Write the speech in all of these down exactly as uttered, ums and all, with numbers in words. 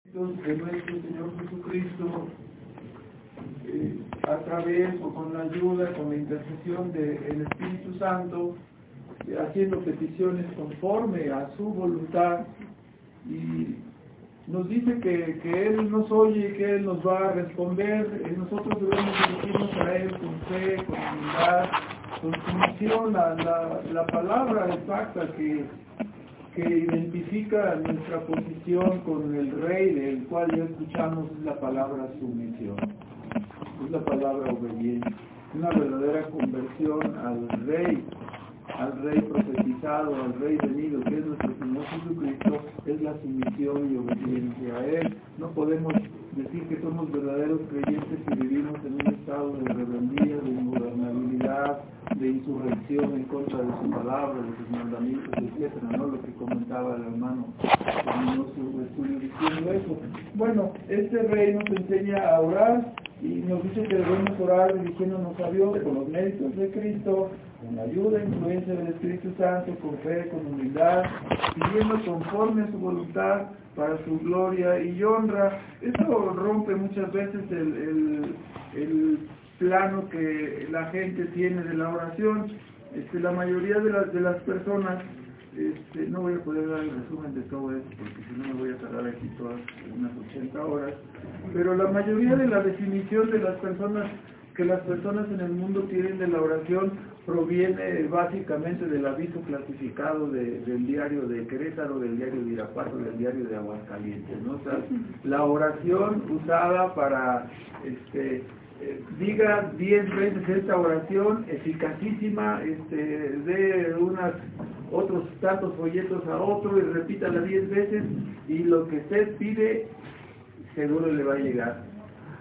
De nuestro Señor Jesucristo, eh, a través o con la ayuda, con la intercesión del Espíritu Santo, eh, haciendo peticiones conforme a su voluntad, y nos dice que, que Él nos oye y que Él nos va a responder. Eh, nosotros debemos dirigirnos a Él con fe, con humildad, con sumisión. La, la, la palabra exacta que que identifica nuestra posición con el Rey, del cual ya escuchamos, es la palabra sumisión, es la palabra obediencia, una verdadera conversión al Rey, al Rey profetizado, al Rey venido, que es nuestro Señor Jesucristo, es la sumisión y obediencia a Él. No podemos decir que somos verdaderos creyentes si vivimos en un estado de rebeldía, de ingobernabilidad, de insurrección en contra de su palabra, de sus mandamientos, etcétera, ¿no? Lo que comentaba el hermano terminó su estudio diciendo eso. Bueno, este Rey nos enseña a orar y nos dice que debemos orar dirigiéndonos a Dios con los méritos de Cristo, con la ayuda e influencia del Espíritu Santo, con fe, con humildad, pidiendo conforme a su voluntad para su gloria y honra. Eso rompe muchas veces el, el, el plano que la gente tiene de la oración. Este, la mayoría de las, de las personas, este, no voy a poder dar el resumen de todo esto porque si no me voy a tardar aquí todas unas ochenta horas, pero la mayoría de la definición de las personas que las personas en el mundo tienen de la oración proviene básicamente del aviso clasificado de, del diario de Querétaro, del diario de Irapuato, del diario de Aguascalientes, ¿no? O sea, la oración usada para, este, eh, diga diez veces esta oración, eficacísima, este, de unas, otros tantos folletos a otro y repítala diez veces y lo que usted pide seguro le va a llegar.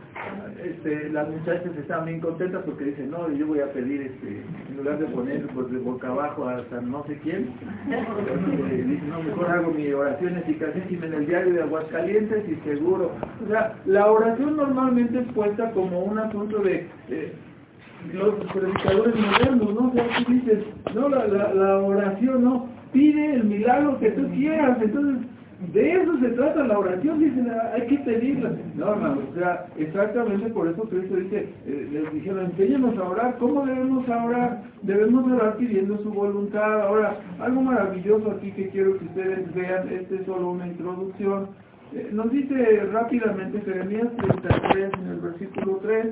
Este, las muchachas están bien contentas porque dicen, no, yo voy a pedir, este, en lugar de poner pues, de boca abajo hasta no sé quién, eh, dicen, no, mejor hago mi oración eficacísima en el diario de Aguascalientes y seguro. O sea, la oración normalmente es puesta como un asunto de eh, los predicadores modernos, ¿no? O sea, tú dices, no, la, la, la oración, no, pide el milagro que tú quieras, entonces de eso se trata la oración, dicen, hay que pedirla. No, hermano, o sea, exactamente por eso Cristo dice, eh, les dijeron, enséñanos a orar. ¿Cómo debemos orar? Debemos orar pidiendo su voluntad. Ahora, algo maravilloso aquí que quiero que ustedes vean, este es solo una introducción. Eh, nos dice rápidamente Jeremías treinta y tres en el versículo tres.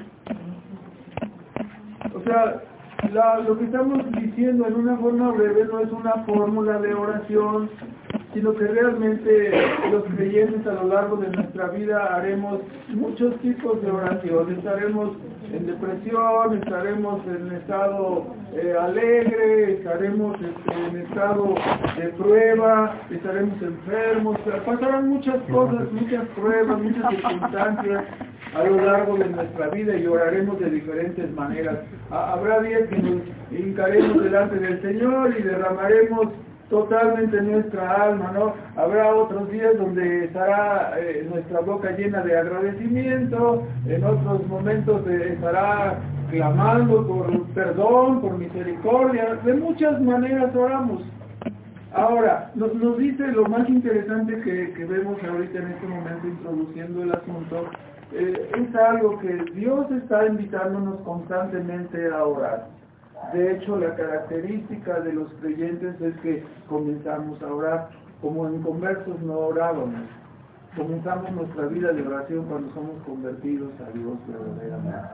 O sea, la, lo que estamos diciendo en una forma breve no es una fórmula de oración, sino que realmente los creyentes a lo largo de nuestra vida haremos muchos tipos de oración. Estaremos en depresión, estaremos en estado eh, alegre, estaremos este, en estado de prueba, estaremos enfermos, pasarán muchas cosas, muchas pruebas, muchas circunstancias a lo largo de nuestra vida y oraremos de diferentes maneras. Habrá días que nos hincaremos delante del Señor y derramaremos totalmente nuestra alma, ¿no? Habrá otros días donde estará eh, nuestra boca llena de agradecimiento, en otros momentos eh, estará clamando por perdón, por misericordia. De muchas maneras oramos. Ahora, nos, nos dice lo más interesante que, que vemos ahorita en este momento introduciendo el asunto, eh, es algo que Dios está invitándonos constantemente a orar. De hecho, la característica de los creyentes es que comenzamos a orar, como en conversos no orábamos. Comenzamos nuestra vida de oración cuando somos convertidos a Dios verdaderamente.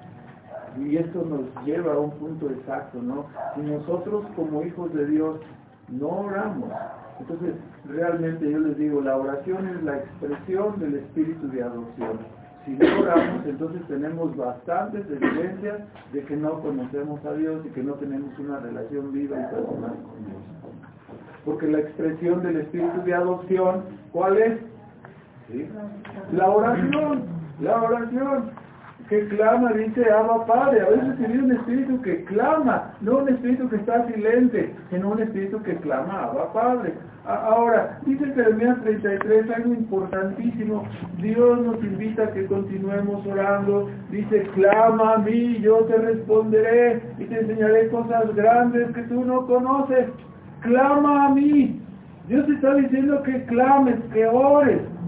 Y esto nos lleva a un punto exacto, ¿no? Si nosotros como hijos de Dios no oramos, entonces realmente yo les digo, la oración es la expresión del espíritu de adopción. Si no oramos, entonces tenemos bastantes evidencias de que no conocemos a Dios y que no tenemos una relación viva y personal con Dios. Porque la expresión del espíritu de adopción, ¿cuál es? ¿Sí? La oración, la oración que clama, dice Abba Padre. A veces tiene un espíritu que clama, no un espíritu que está silente, sino un espíritu que clama Abba Padre. Ahora, dice Jeremías treinta y tres, algo importantísimo. Dios nos invita a que continuemos orando. Dice, clama a mí, yo te responderé y te enseñaré cosas grandes que tú no conoces. Clama a mí. Dios está diciendo que clames, que ores.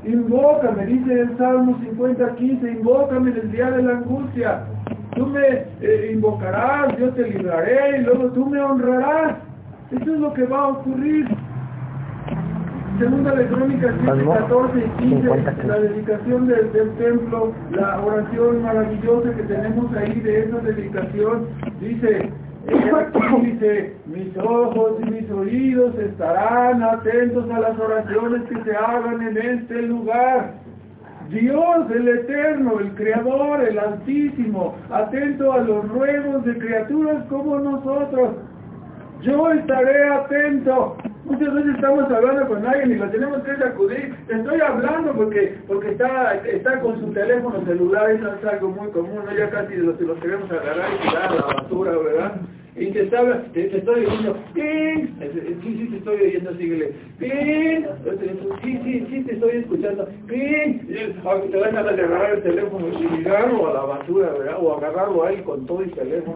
Invócame, dice el Salmo cincuenta, quince, invócame en el día de la angustia. Tú me eh, invocarás, yo te libraré y luego tú me honrarás. Eso es lo que va a ocurrir. Segunda de Crónicas siete, catorce y quince, la dedicación del, del templo, la oración maravillosa que tenemos ahí de esa dedicación, dice, aquí dice, mis ojos y mis oídos estarán atentos a las oraciones que se hagan en este lugar. Dios, el Eterno, el Creador, el Altísimo, atento a los ruegos de criaturas como nosotros. Yo estaré atento. Muchas veces estamos hablando con alguien y lo tenemos que sacudir. Te estoy hablando porque porque está está con su teléfono celular, eso es algo muy común, ¿no? Ya casi los, los queremos agarrar y tirar a la basura, ¿verdad? Y te, está, te, te estoy oyendo, ¡ping! Sí, sí, te estoy oyendo, síguele, ¡ping! Sí, sí, sí, te estoy escuchando, ¡ping! Te van a agarrar el teléfono y tirarlo a la basura, ¿verdad? O agarrarlo ahí con todo el teléfono.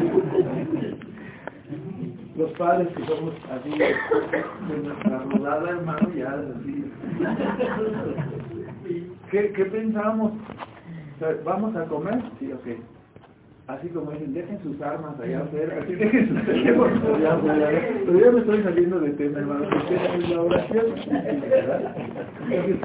Los padres que somos así, de nuestra rodada, hermano, ya así. ¿Qué, qué pensamos? ¿Vamos a comer? Sí, ok. Así como dicen, dejen sus armas allá afuera, así dejen sus teléfonos allá afuera. Pero ya me estoy saliendo de tema, hermano, porque es la oración. Entonces,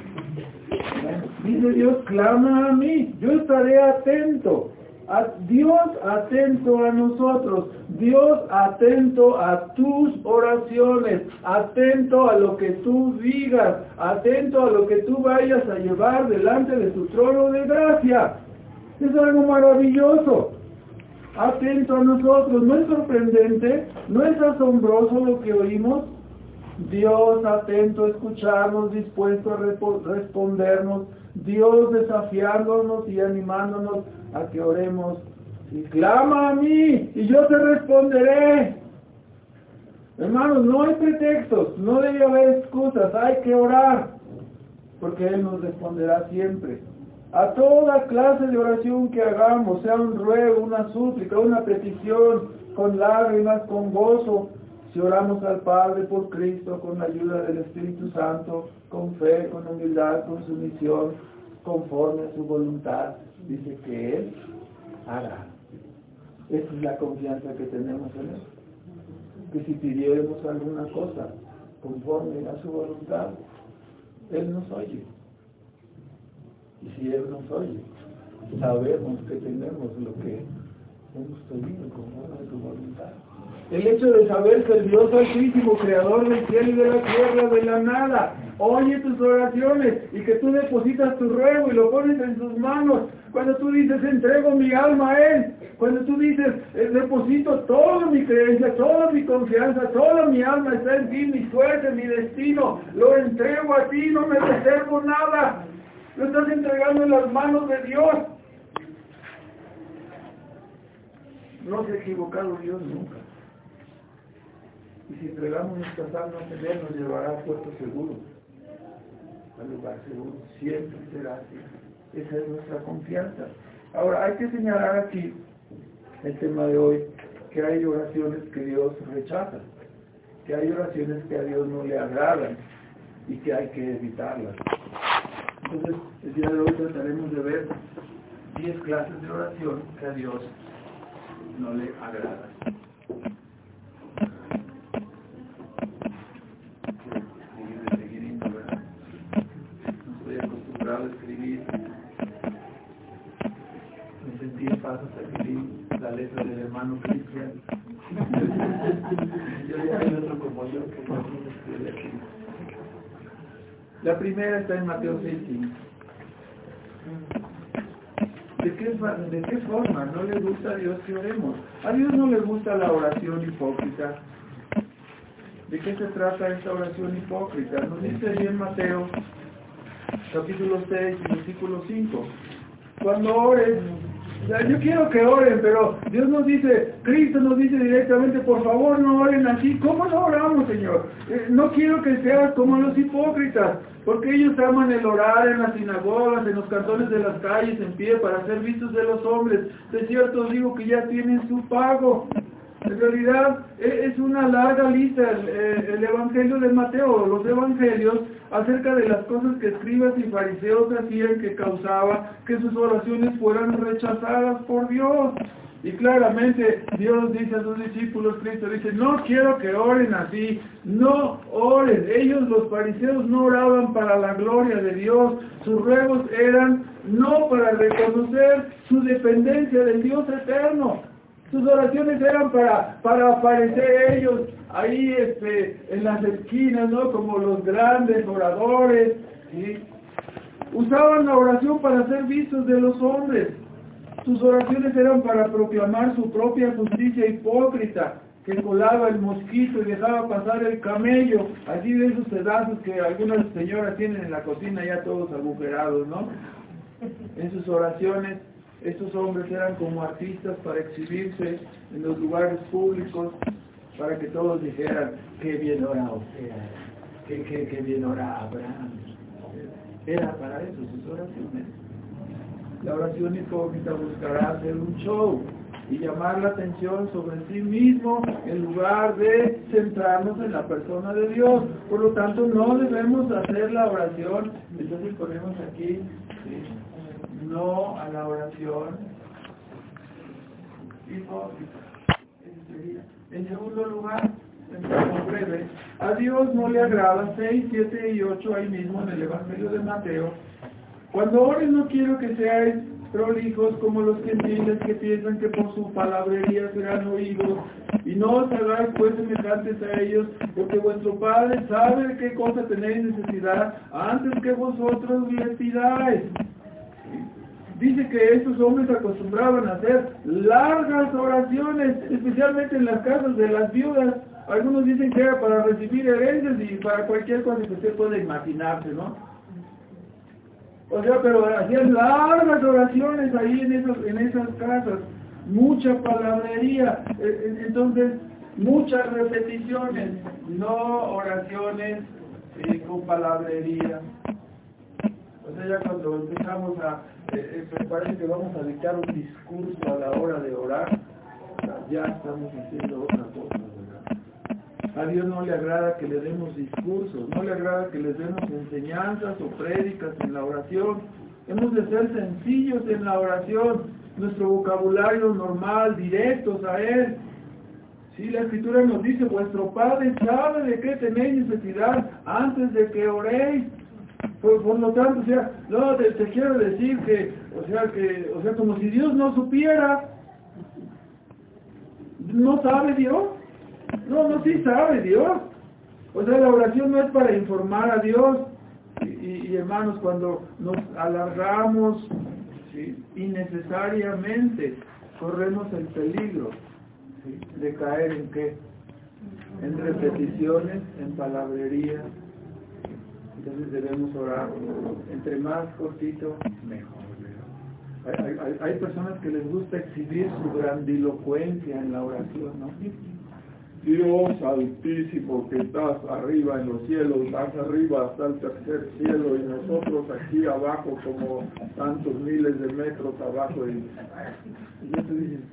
dice Dios, clama a mí, yo estaré atento. A Dios atento a nosotros, Dios atento a tus oraciones, atento a lo que tú digas, atento a lo que tú vayas a llevar delante de su trono de gracia. Es algo maravilloso. Atento a nosotros, ¿no es sorprendente? ¿No es asombroso lo que oímos? Dios atento a escucharnos, dispuesto a respondernos, Dios desafiándonos y animándonos a que oremos. Y clama a mí y yo te responderé. Hermanos, no hay pretextos, no debe haber excusas, hay que orar, porque Él nos responderá siempre. A toda clase de oración que hagamos, sea un ruego, una súplica, una petición, con lágrimas, con gozo, si oramos al Padre por Cristo, con la ayuda del Espíritu Santo, con fe, con humildad, con sumisión, conforme a su voluntad, dice que Él hará. Esa es la confianza que tenemos en Él. Que si pidiéramos alguna cosa conforme a su voluntad, Él nos oye. Y si Él nos oye, sabemos que tenemos lo que hemos pedido conforme a su voluntad. El hecho de saber que el Dios Altísimo, Creador del cielo y de la tierra, de la nada, oye tus oraciones y que tú depositas tu ruego y lo pones en sus manos. Cuando tú dices, entrego mi alma a Él, cuando tú dices, deposito toda mi creencia, toda mi confianza, toda mi alma está en ti, mi suerte, mi destino, lo entrego a ti, no me reservo nada. Lo estás entregando en las manos de Dios. No se ha equivocado Dios nunca. Y si entregamos nuestras almas en Él, nos llevará a puerto seguro, al lugar seguro. Siempre será así. Esa es nuestra confianza. Ahora, hay que señalar aquí el tema de hoy, que hay oraciones que Dios rechaza, que hay oraciones que a Dios no le agradan y que hay que evitarlas. Entonces, el día de hoy trataremos de ver diez clases de oración que a Dios no le agradan. A escribir, me sentí en paz hasta escribir la letra del hermano Cristian. Yo ya hay otro como yo que no escribe aquí. La primera está en Mateo seis cinco. ¿De qué, ¿De qué forma no le gusta a Dios que oremos? A Dios no le gusta la oración hipócrita. ¿De qué se trata esta oración hipócrita? Nos dice ahí en Mateo capítulo seis, versículo cinco. Cuando ores, o sea, yo quiero que oren, pero Dios nos dice, Cristo nos dice directamente, por favor no oren así. ¿Cómo no oramos, Señor? Eh, no quiero que seas como los hipócritas, porque ellos aman el orar en las sinagogas, en los cantones de las calles, en pie, para ser vistos de los hombres. De cierto os digo que ya tienen su pago. En realidad es una larga lista el, el Evangelio de Mateo, los Evangelios, acerca de las cosas que escribas y fariseos hacían que causaba que sus oraciones fueran rechazadas por Dios. Y claramente Dios dice a sus discípulos, Cristo dice, no quiero que oren así, no oren. Ellos, los fariseos, no oraban para la gloria de Dios, sus ruegos eran no para reconocer su dependencia del Dios eterno. Sus oraciones eran para, para aparecer ellos ahí este, en las esquinas, ¿no? Como los grandes oradores, ¿sí? Usaban la oración para ser vistos de los hombres. Sus oraciones eran para proclamar su propia justicia hipócrita, que colaba el mosquito y dejaba pasar el camello, así de esos pedazos que algunas señoras tienen en la cocina ya todos agujerados, ¿no? En sus oraciones, estos hombres eran como artistas para exhibirse en los lugares públicos, para que todos dijeran, qué bien ora Osea, qué, qué, qué bien ora Abraham. Era para eso sus oraciones. La oración hipócrita buscará hacer un show y llamar la atención sobre sí mismo en lugar de centrarnos en la persona de Dios. Por lo tanto, no debemos hacer la oración. Entonces ponemos aquí, ¿sí? No a la oración hipócrita. En segundo lugar, en breve, a Dios no le agrada seis, siete y ocho ahí mismo en el Evangelio de Mateo. Cuando ores no quiero que seáis prolijos como los gentiles que piensan que por su palabrería serán oídos, y no os hagáis pues semejantes a ellos, porque vuestro Padre sabe de qué cosa tenéis necesidad antes que vosotros le pidáis. Dice que estos hombres acostumbraban a hacer largas oraciones, especialmente en las casas de las viudas. Algunos dicen que era para recibir herencias y para cualquier cosa que usted pueda imaginarse, ¿no? O sea, pero hacían largas oraciones ahí en esas, en esas casas, mucha palabrería, entonces muchas repeticiones, no oraciones eh, con palabrería. O sea, ya cuando empezamos a, eh, eh, parece que vamos a dictar un discurso a la hora de orar, ya estamos haciendo otra cosa, ¿verdad? A Dios no le agrada que le demos discursos, no le agrada que les demos enseñanzas o prédicas en la oración. Hemos de ser sencillos en la oración, nuestro vocabulario normal, directos a Él. Sí, la Escritura nos dice, vuestro Padre sabe de qué tenéis necesidad antes de que oréis. Por, por lo tanto, o sea, no, te, te quiero decir que, o sea, que, o sea, como si Dios no supiera, ¿no sabe Dios? No, no, sí sabe Dios. O sea, la oración no es para informar a Dios. Y, y, y hermanos, cuando nos alargamos, ¿sí?, innecesariamente, corremos el peligro, ¿sí?, de caer en qué? En repeticiones, en palabrería. Entonces debemos orar. Entre más cortito, mejor. Hay, hay, hay personas que les gusta exhibir su grandilocuencia en la oración, ¿no? Dios altísimo que estás arriba en los cielos, estás arriba hasta el tercer cielo y nosotros aquí abajo como tantos miles de metros abajo. Y, y yo te dije,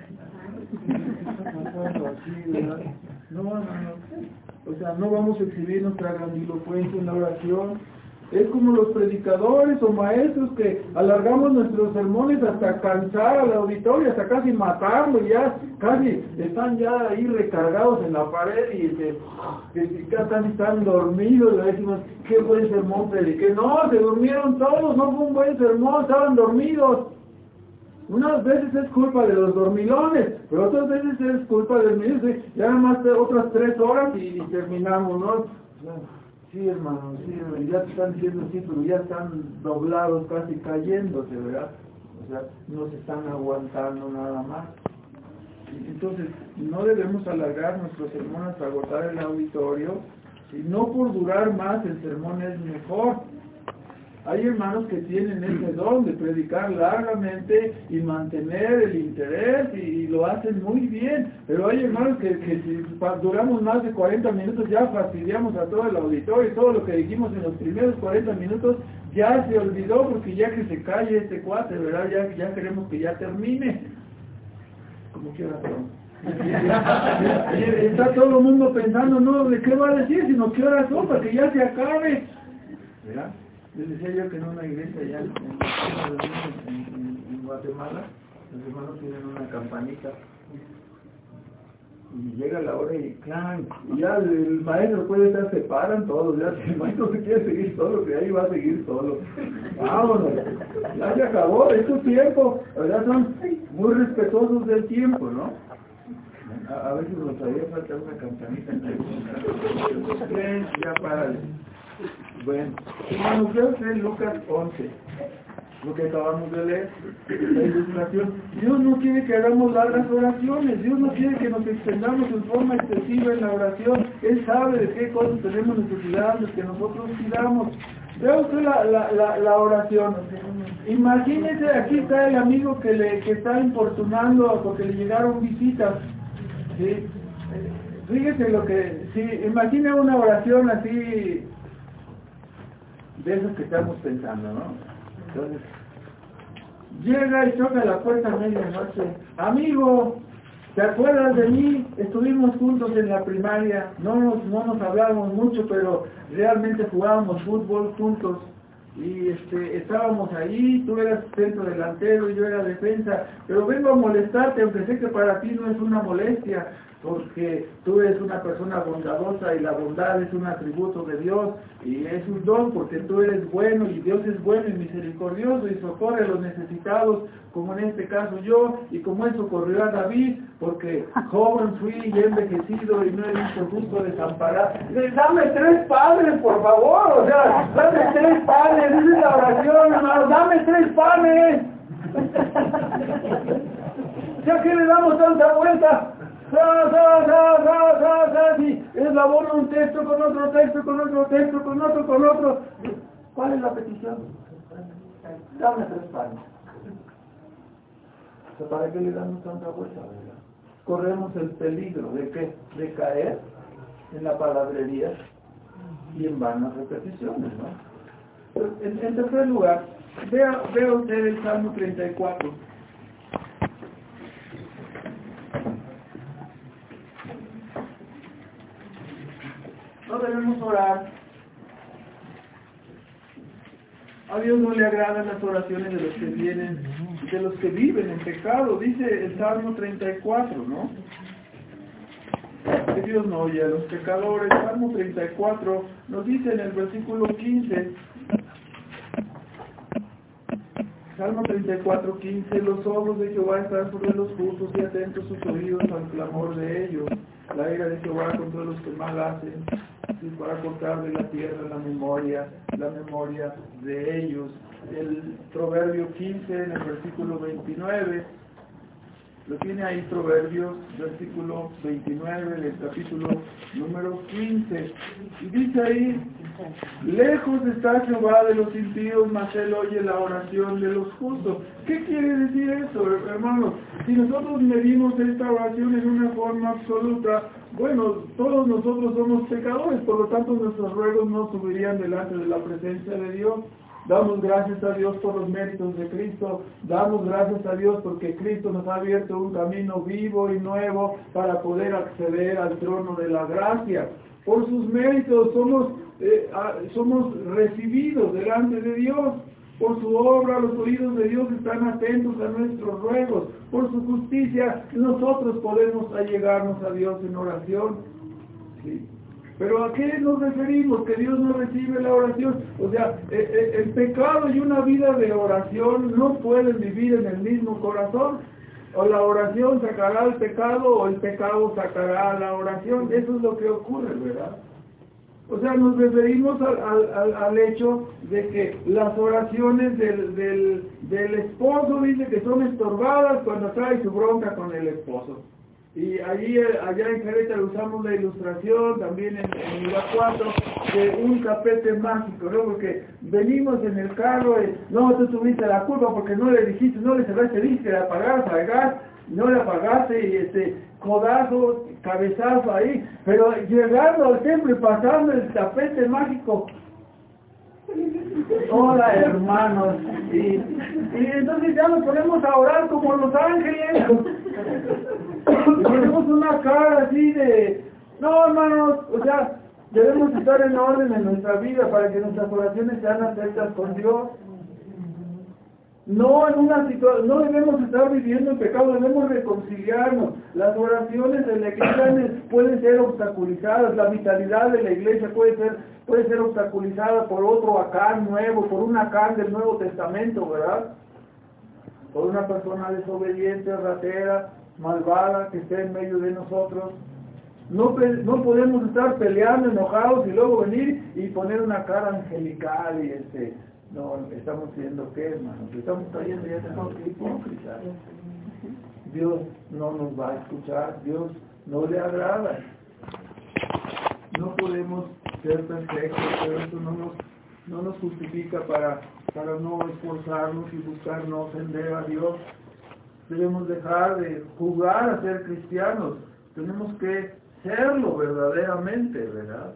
no, no, no. O sea, no vamos a exhibir nuestra grandilocuencia en la oración. Es como los predicadores o maestros que alargamos nuestros sermones hasta cansar al auditorio, hasta casi matarlo, y ya casi están ya ahí recargados en la pared y se, que ya casi están dormidos. Le decimos, qué buen sermón prediqué. No, se durmieron todos, no fue un buen sermón, estaban dormidos. Unas veces es culpa de los dormilones, pero otras veces es culpa del ministro. Ya nada más otras tres horas y, y terminamos, ¿no? Sí, hermano, sí, ya te están diciendo sí, pero ya están doblados, casi cayéndose, ¿verdad? O sea, no se están aguantando nada más. Entonces, no debemos alargar nuestros sermones para agotar el auditorio, y no por durar más el sermón es mejor. Hay hermanos que tienen ese don de predicar largamente y mantener el interés y, y lo hacen muy bien, pero hay hermanos que, que si duramos más de cuarenta minutos ya fastidiamos a todo el auditorio y todo lo que dijimos en los primeros cuarenta minutos ya se olvidó porque ya que se calle este cuate, ¿verdad? Ya, ya queremos que ya termine. Como quiera, Y está todo el mundo pensando, no, ¿de qué va a decir? Sino qué horas son, para que ya se acabe. ¿Verdad? Les decía yo que en una iglesia allá en, en, en, en Guatemala, los hermanos tienen una campanita. Y llega la hora y clan, y ya el, el maestro puede estar, se paran todos, ya si el maestro se quiere seguir solo, que ahí va a seguir solo. Vámonos, ya se acabó, es tu tiempo, ¿verdad? Son muy respetuosos del tiempo, ¿no? A, a veces nos haría falta una campanita en ya párale. Bueno, hermanos, creo que es Lucas once. Lo que acabamos de leer, la ilustración. Dios no quiere que hagamos largas oraciones, Dios no quiere que nos extendamos en forma excesiva en la oración. Él sabe de qué cosas tenemos necesidad, de que nosotros pidamos. Vea usted la, la, la, la oración. Imagínese, aquí está el amigo que le que está importunando porque le llegaron visitas. ¿Sí? Fíjese lo que, si imagine una oración así, de esos que estamos pensando, ¿no? Entonces, llega y toca la puerta a medianoche. Amigo, ¿te acuerdas de mí? Estuvimos juntos en la primaria. No nos, no nos hablábamos mucho, pero realmente jugábamos fútbol juntos. Y este, estábamos ahí, tú eras centro delantero y yo era defensa. Pero vengo a molestarte, aunque sé que para ti no es una molestia, porque tú eres una persona bondadosa y la bondad es un atributo de Dios y es un don porque tú eres bueno y Dios es bueno y misericordioso y socorre a los necesitados, como en este caso yo, y como él socorrió a David, porque joven fui y envejecido y no he visto justo desamparado. Dame tres panes, por favor, o sea, dame tres panes, esa es la oración, hermano, dame tres panes. ¿Ya que le damos tanta vuelta? Sa, sa, sa, sa, sa, sa, sí. Es la bola un texto con otro texto, con otro texto, con otro, con otro. ¿Cuál es la petición? Dame tres panes. O sea, ¿para qué le damos tanta vuelta, verdad? Corremos el peligro de que de caer en la palabrería y en vanas repeticiones, ¿no? En, en tercer lugar, vea, vea usted el Salmo treinta y cuatro. No debemos orar. A Dios no le agradan las oraciones de los que vienen, de los que viven en pecado, dice el Salmo treinta y cuatro, ¿no? Que Dios no oye a los pecadores. Salmo treinta y cuatro nos dice en el versículo quince. Salmo treinta y cuatro, quince. Los ojos de Jehová están sobre los justos y atentos sus oídos al clamor de ellos. La ira de Jehová contra los que mal hacen, y para cortar de la tierra la memoria, la memoria de ellos. El Proverbio quince, en el versículo veintinueve, lo tiene ahí, Proverbios, versículo veintinueve, del capítulo número quince. Y dice ahí, lejos está Jehová de los impíos, mas él oye la oración de los justos. ¿Qué quiere decir eso, hermanos? Si nosotros medimos esta oración en una forma absoluta, bueno, todos nosotros somos pecadores, por lo tanto nuestros ruegos no subirían delante de la presencia de Dios. Damos gracias a Dios por los méritos de Cristo, damos gracias a Dios porque Cristo nos ha abierto un camino vivo y nuevo para poder acceder al trono de la gracia. Por sus méritos somos, eh, somos recibidos delante de Dios. Por su obra los oídos de Dios están atentos a nuestros ruegos. Por su justicia nosotros podemos allegarnos a Dios en oración. ¿Sí? Pero ¿a qué nos referimos? Que Dios no recibe la oración. O sea, el pecado y una vida de oración no pueden vivir en el mismo corazón. O la oración sacará el pecado o el pecado sacará la oración. Eso es lo que ocurre, ¿verdad? O sea, nos referimos al, al, al hecho de que las oraciones del, del, del esposo dice que son estorbadas cuando trae su bronca con el esposo. Y allí, allá en Querétaro usamos la ilustración, también en, en Irapuato, de un tapete mágico, ¿no? Porque venimos en el carro y, no, tú tuviste la culpa porque no le dijiste, no le cerraste, dijiste que le apagaras al gas, no le apagaste, y este, codazo, cabezazo ahí, pero llegando al templo y pasando el tapete mágico, hola hermanos, y, y entonces ya nos ponemos a orar como los ángeles. Y ponemos ponemos una cara así de, no hermanos, o sea, debemos estar en orden en nuestra vida para que nuestras oraciones sean aceptas con Dios. No en una situación, no debemos estar viviendo en pecado, debemos reconciliarnos. Las oraciones de la iglesia pueden ser obstaculizadas, la vitalidad de la iglesia puede ser, puede ser obstaculizada por otro Acán nuevo, por un Acán del Nuevo Testamento, ¿verdad? Por una persona desobediente, ratera, malvada, que esté en medio de nosotros. No, no podemos estar peleando, enojados y luego venir y poner una cara angelical y este... No, estamos viendo qué, hermanos, estamos trayendo ya de hipócritas. Dios no nos va a escuchar, Dios no le agrada. No podemos ser perfectos, pero eso no nos, no nos justifica para, para no esforzarnos y buscar no ofender a Dios. Debemos dejar de jugar a ser cristianos, tenemos que serlo verdaderamente, ¿verdad?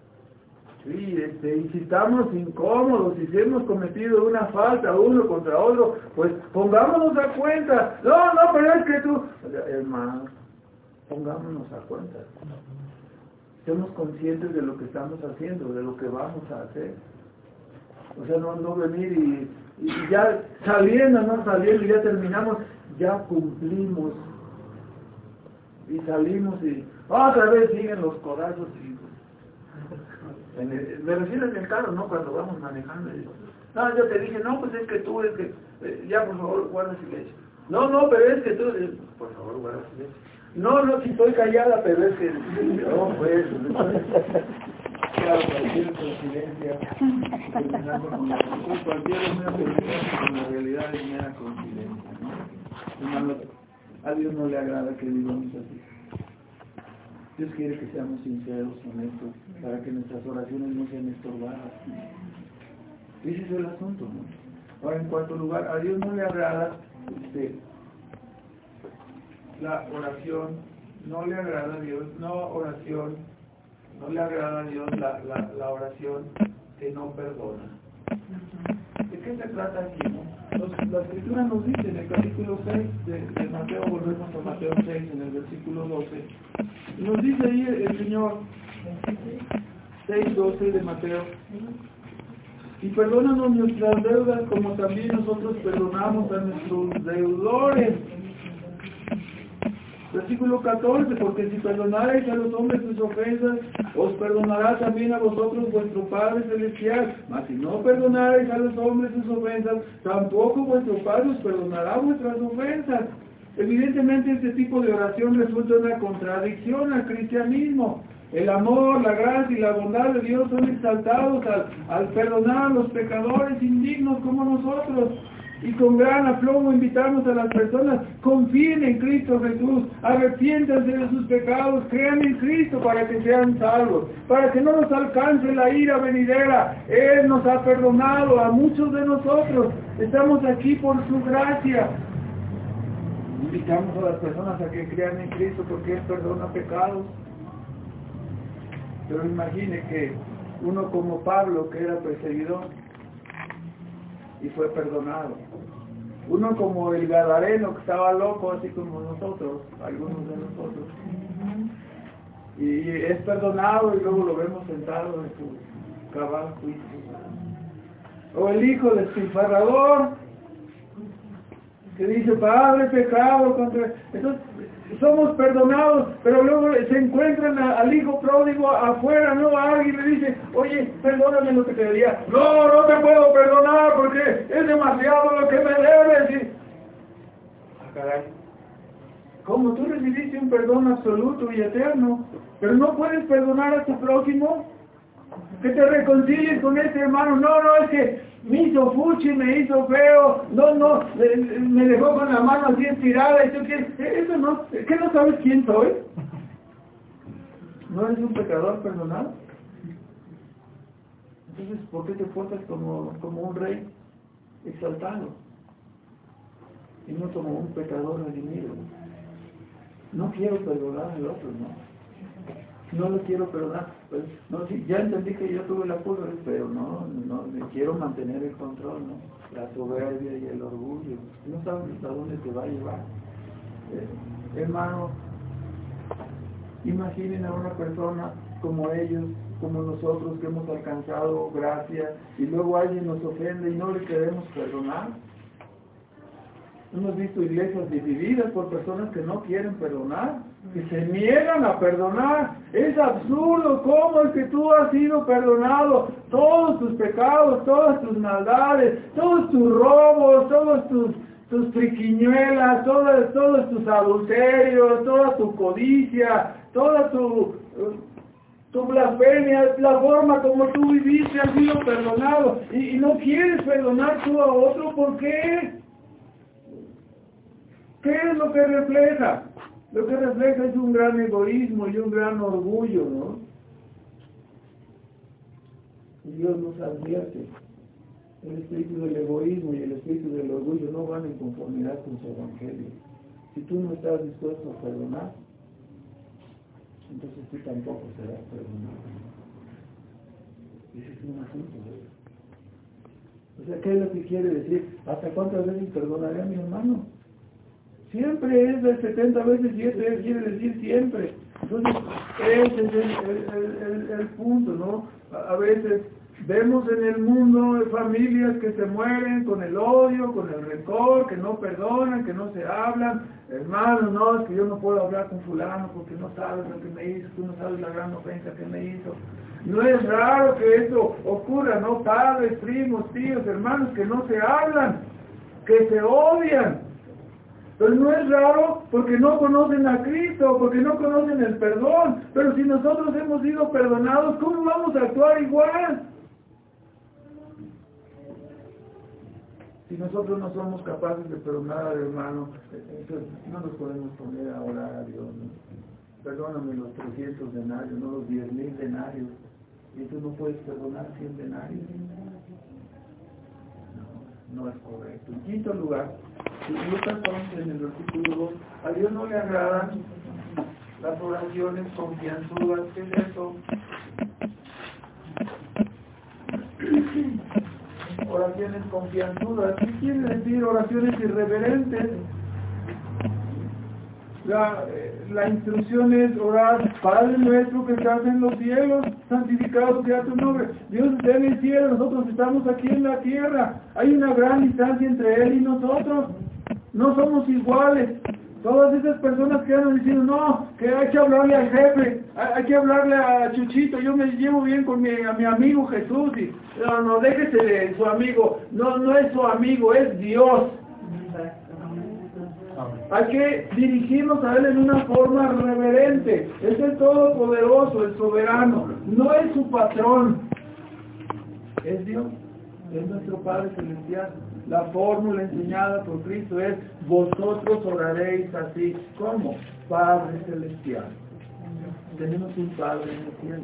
Sí, este, y si estamos incómodos, y si hemos cometido una falta uno contra otro, pues pongámonos a cuenta. No, no, pero es que tú, hermano, pongámonos a cuenta. Estemos conscientes de lo que estamos haciendo, de lo que vamos a hacer. O sea, no, no venir y, y ya saliendo, no saliendo, y ya terminamos, ya cumplimos. Y salimos y otra vez siguen los codazos y... En el, me refiero en el carro, ¿no? Cuando vamos manejando. No, yo te dije, no, pues es que tú, es que, eh, ya por favor, guarda silencio. No, no, pero es que tú, eh, por favor, guarda silencio. No, no, si estoy callada, pero es que, no, pues, claro, cualquier coincidencia, terminando con la, cualquier una coincidencia con la realidad es mera coincidencia, ¿no? Hermano, a Dios no le agrada que vivamos así. Dios quiere que seamos sinceros, honestos, para que nuestras oraciones no sean estorbadas. Ese es el asunto, ¿no? Ahora, en cuarto lugar, a Dios no le agrada este, la oración, no le agrada a Dios, no oración, no le agrada a Dios la, la, la oración que no perdona. ¿De qué se trata aquí, no? Los, la Escritura nos dice en el capítulo seis de, de Mateo, volvemos a Mateo seis, en el versículo doce, nos dice ahí el, el Señor, seis doce de Mateo, y perdónanos nuestras deudas como también nosotros perdonamos a nuestros deudores. Versículo catorce, porque si perdonareis a los hombres sus ofensas, os perdonará también a vosotros vuestro Padre Celestial. Mas si no perdonareis a los hombres sus ofensas, tampoco vuestro Padre os perdonará vuestras ofensas. Evidentemente este tipo de oración resulta una contradicción al cristianismo. El amor, la gracia y la bondad de Dios son exaltados al, al perdonar a los pecadores indignos como nosotros. Y con gran aplomo invitamos a las personas, confíen en Cristo Jesús, arrepiéntanse de sus pecados, crean en Cristo para que sean salvos, para que no nos alcance la ira venidera. Él nos ha perdonado a muchos de nosotros, estamos aquí por su gracia. Invitamos a las personas a que crean en Cristo porque Él perdona pecados. Pero imagine que uno como Pablo, que era perseguidor, y fue perdonado. Uno como el Gadareno, que estaba loco, así como nosotros, algunos de nosotros. Y es perdonado y luego lo vemos sentado en su cabal juicio. O el hijo despilfarrador, que dice, Padre, pecado contra... Entonces, somos perdonados, pero luego se encuentran a, al hijo pródigo afuera, ¿no? Alguien le dice, oye, perdóname lo que te debía. No, no te puedo perdonar porque es demasiado lo que me debes. Y... Ah, caray. Como tú recibiste un perdón absoluto y eterno, pero no puedes perdonar a tu prójimo, que te reconcilies con este hermano. No, no, es que me hizo fuchi, me hizo feo, no, no, me dejó con la mano así estirada, y tú quieres, eso no, ¿qué no sabes quién soy? ¿No eres un pecador perdonado? Entonces, ¿por qué te portas como, como un rey exaltado? Y no como un pecador redimido. No quiero perdonar al otro, no. No lo quiero perdonar. Pues, no, sí, ya entendí que yo tuve la culpa, pero no, no, me quiero mantener el control, ¿no? La soberbia y el orgullo. No sabes hasta dónde te va a llevar. Eh, hermano, Imaginen a una persona como ellos, como nosotros que hemos alcanzado gracia, y luego alguien nos ofende y no le queremos perdonar. Hemos visto iglesias divididas por personas que no quieren perdonar, que se niegan a perdonar. Es absurdo. ¿Cómo es que tú has sido perdonado? Todos tus pecados, todas tus maldades, todos tus robos, todos tus, tus triquiñuelas, todos, todos tus adulterios, toda tu codicia, toda tu, tu blasfemia, la forma como tú viviste ha sido perdonado. Y, y no quieres perdonar tú a otro, ¿por qué? ¿Qué es lo que refleja? Lo que refleja es un gran egoísmo y un gran orgullo, ¿no? Y Dios nos advierte. El espíritu del egoísmo y el espíritu del orgullo no van en conformidad con su evangelio. Si tú no estás dispuesto a perdonar, entonces tú tampoco serás perdonado. Ese es un asunto, ¿no? O sea, ¿qué es lo que quiere decir? ¿Hasta cuántas veces perdonaré a mi hermano? Siempre es de setenta veces siete, quiere decir siempre. Entonces, ese es el, el, el, el punto, ¿no? A, a veces vemos en el mundo familias que se mueren con el odio, con el rencor, que no perdonan, que no se hablan. Hermano, no, es que yo no puedo hablar con fulano porque no sabes lo que me hizo, tú no sabes la gran ofensa que me hizo. No es raro que esto ocurra, ¿no? Padres, primos, tíos, hermanos que no se hablan, que se odian. Pero no es raro porque no conocen a Cristo, porque no conocen el perdón. Pero si nosotros hemos sido perdonados, ¿cómo vamos a actuar igual? Si nosotros no somos capaces de perdonar al hermano, entonces no nos podemos poner a orar a Dios, ¿no? Perdóname los trescientos denarios, no los diez mil denarios. Y tú no puedes perdonar cien denarios. No, no es correcto. En quinto lugar, Lucas once, en el versículo dos, a Dios no le agradan las oraciones confianzudas. ¿Qué es eso? Oraciones confianzudas. ¿Qué quiere decir oraciones irreverentes? La, la instrucción es orar: Padre nuestro que estás en los cielos, santificado sea tu nombre. Dios está en el cielo, nosotros estamos aquí en la tierra. Hay una gran distancia entre Él y nosotros. No somos iguales. Todas esas personas que andan diciendo, no, que hay que hablarle al jefe, hay que hablarle a Chuchito, yo me llevo bien con mi, a mi amigo Jesús. Y, no, no, déjese de su amigo. No, no es su amigo, es Dios. Hay que dirigirnos a Él en una forma reverente. Es el Todopoderoso, el Soberano. No es su patrón. Es Dios. Es nuestro Padre Celestial. La fórmula enseñada por Cristo es: vosotros oraréis así. ¿Cómo? Padre Celestial. Tenemos un Padre en el cielo.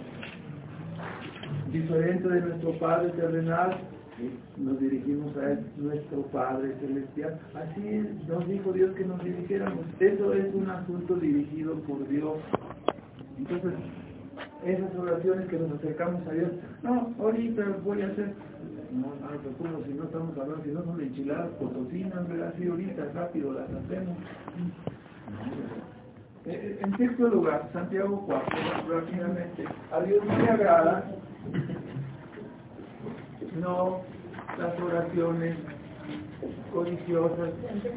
Diferente de nuestro Padre terrenal, nos dirigimos a Él, nuestro Padre Celestial. Así nos dijo Dios que nos dirigiéramos. Eso es un asunto dirigido por Dios. Entonces, esas oraciones que nos acercamos a Dios, no, ahorita voy a hacer, no, no, recuerdo, si no estamos hablando, si no son enchiladas potosinas, ¿verdad? Así ahorita rápido las hacemos. En sexto lugar, Santiago cuatro, rápidamente, a Dios no le agrada, no las oraciones codiciosas.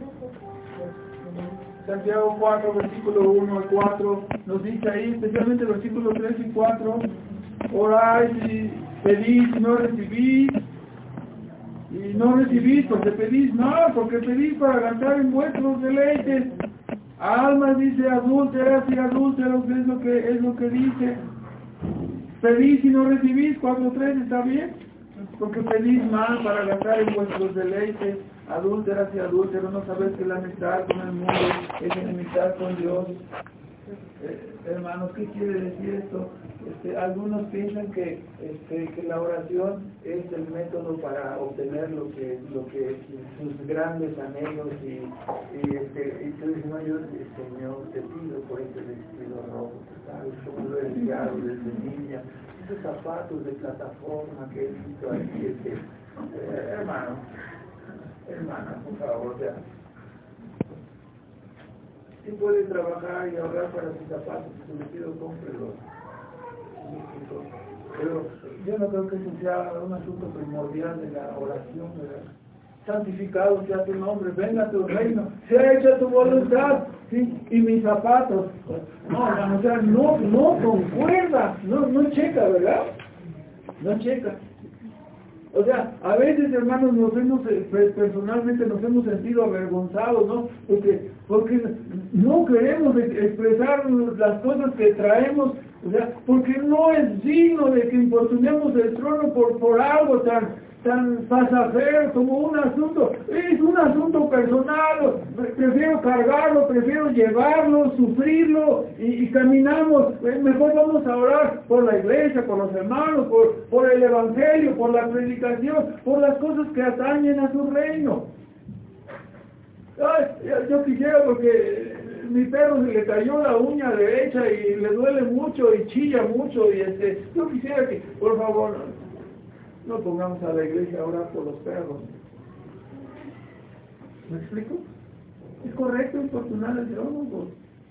Santiago cuatro, versículo uno al cuatro, nos dice ahí, especialmente versículos tres y cuatro, oráis y pedís y no recibís, y no recibís porque pedís mal, porque pedís para gastar en vuestros deleites. Almas, dice, adúlteras y adúlteros, es lo que, es lo que dice. Pedís y no recibís, cuatro tres, ¿está bien? Porque pedís mal para gastar en vuestros deleites. Adúlteras y adúlteros, no sabéis que la amistad con el mundo es enemistad con Dios. Eh, hermanos, ¿qué quiere decir esto? Este, algunos piensan que, este, que la oración es el método para obtener lo que, lo que sus grandes anhelos y, y, este, y tú dices, no, yo, Señor, te pido por este vestido rojo, ¿sabes? Como lo he deseado desde niña, esos zapatos de plataforma que he visto aquí, este, eh, hermano, hermana, por favor, ya. sí puede trabajar y ahorrar para sus zapatos, y su vestido, cómprelo. Pero yo no creo que eso sea un asunto primordial de la oración, ¿verdad? Santificado sea tu nombre, venga a tu reino, sea hecha tu voluntad, ¿sí? Y mis zapatos. No, hermano, o sea, no, no concuerda, no, no checa, ¿verdad? No checa. O sea, a veces, hermanos, nos hemos, personalmente nos hemos sentido avergonzados, ¿no? Porque, porque no queremos expresar las cosas que traemos, o sea, porque no es digno de que importunemos el trono por, por algo tan, tan pasajero como un asunto. Es un asunto personal, prefiero cargarlo, prefiero llevarlo, sufrirlo, y, y caminamos. Mejor vamos a orar por la iglesia, por los hermanos, por, por el evangelio, por la predicación, por las cosas que atañen a su reino. Ay, yo, yo quisiera, porque mi perro se le cayó la uña derecha y le duele mucho y chilla mucho, y este, yo quisiera que, por favor, no, no pongamos a la iglesia a orar por los perros. ¿Me explico? Es correcto importunar al trono.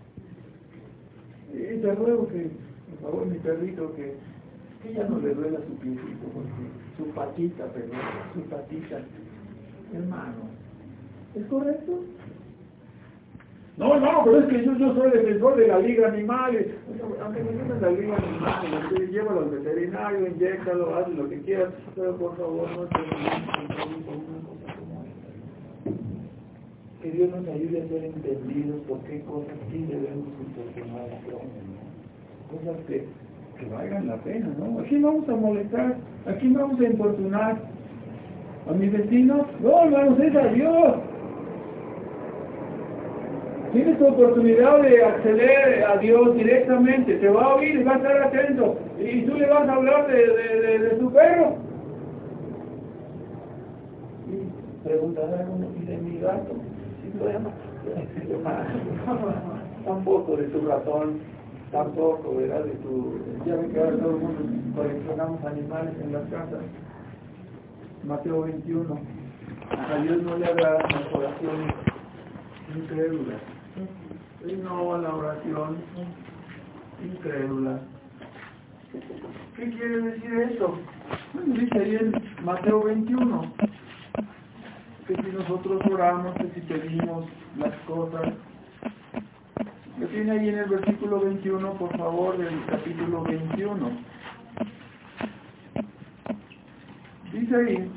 Y te ruego que, por favor, mi perrito, que, que ya no le duela su piecito, porque su patita, perdón, su patita, hermano. ¿Es correcto? No, no, pero es que yo, yo soy defensor de la liga animal. Aunque me llamen la liga animal, llévalo al veterinario, inyéctalo, haz lo que quieras, pero por favor no te compromiso con una cosa como esta. Que Dios nos ayude a ser entendidos por qué cosas sí debemos importunar a Dios. Cosas que, que valgan la pena, ¿no? Aquí vamos a molestar, aquí vamos a importunar a mis vecinos. No, hermanos, es a Dios. Tienes tu oportunidad de acceder a Dios directamente, te va a oír y va a estar atento, y tú le vas a hablar de, de, de, de tu perro. Y preguntará uno, ¿y de mi gato? ¿Sí lo llama? Tampoco de tu ratón, tampoco, ¿verdad? De tu... Ya ven que ahora todo el mundo coleccionamos animales en las casas. Mateo veintiuno. A Dios no le agradan las oraciones incrédulas. Y no a la oración incrédula. ¿Qué quiere decir eso? Bueno, dice ahí en Mateo veintiuno que si nosotros oramos, que si pedimos las cosas, lo tiene ahí en el versículo veintiuno, por favor, del capítulo veintiuno. Dice ahí: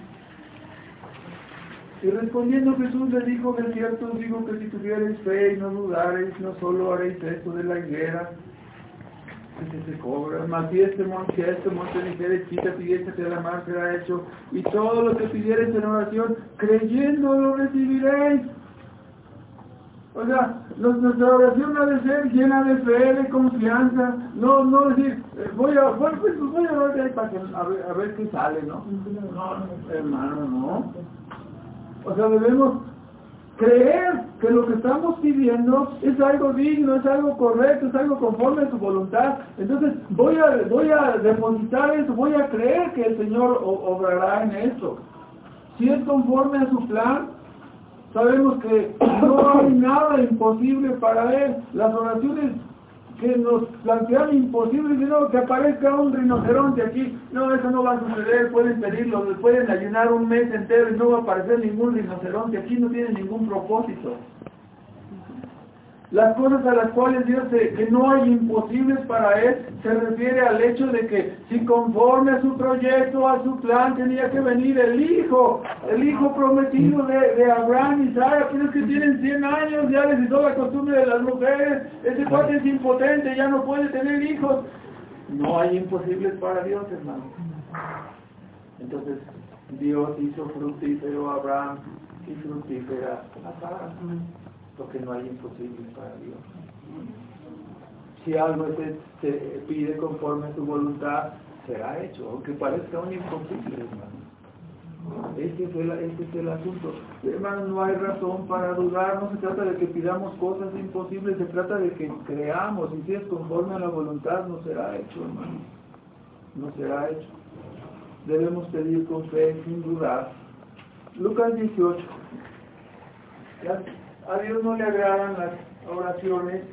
y respondiendo Jesús le dijo, de cierto os digo que si tuviereis fe y no dudareis, no solo haréis esto de la higuera, que se, se cobra, mas si este monte, si a este monte dijeres, quítate y échate a la mar, será hecho, y todo lo que pidiereis en oración, creyendo lo recibiréis. O sea, nuestra oración ha de ser llena de fe, de confianza, no, no decir, eh, voy a, bueno, pues voy a orar ahí para que, a ver, a ver qué sale, ¿no? No, hermano, no. O sea, debemos creer que lo que estamos pidiendo es algo digno, es algo correcto, es algo conforme a su voluntad. Entonces, voy a, voy a depositar eso, voy a creer que el Señor obrará en esto. Si es conforme a su plan, sabemos que no hay nada imposible para Él. Las oraciones que nos plantean imposibles, sino que aparezca un rinoceronte aquí, no, eso no va a suceder, pueden pedirlo, pueden ayunar un mes entero y no va a aparecer ningún rinoceronte, aquí no tiene ningún propósito. Las cosas a las cuales Dios se, que no hay imposibles para Él, se refiere al hecho de que si conforme a su proyecto, a su plan, tenía que venir el hijo, el hijo prometido de, de Abraham y Sara, pero es que tienen cien años, ya les hizo la costumbre de las mujeres, ese padre es impotente, ya no puede tener hijos. No hay imposibles para Dios, hermano. Entonces, Dios hizo fructífero a Abraham y fructífera a Sara. Porque no hay imposibles para Dios. Si algo se, se pide conforme a su voluntad, será hecho, aunque parezca un imposible, hermano. Este es, el, este es el asunto. Hermano, no hay razón para dudar, no se trata de que pidamos cosas imposibles, se trata de que creamos, y si es conforme a la voluntad, no será hecho, hermano. No será hecho. Debemos pedir con fe, sin dudar. Lucas dieciocho. ¿Ya? A Dios no le agradan las oraciones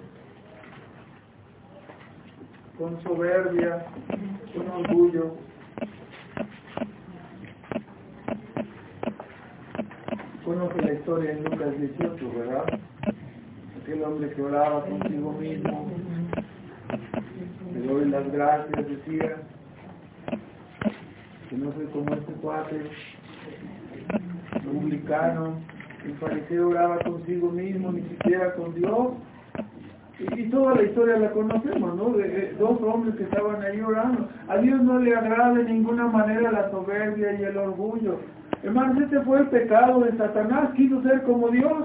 con soberbia, con orgullo. Conoce la historia en Lucas dieciocho, ¿verdad? Aquel hombre que oraba consigo mismo, le doy las gracias, decía, que no soy como este cuate publicano. El fariseo oraba consigo mismo, ni siquiera con Dios. Y, y toda la historia la conocemos, ¿no? De, de dos hombres que estaban ahí orando. A Dios no le agrada de ninguna manera la soberbia y el orgullo. Hermanos, este fue el pecado de Satanás, quiso ser como Dios.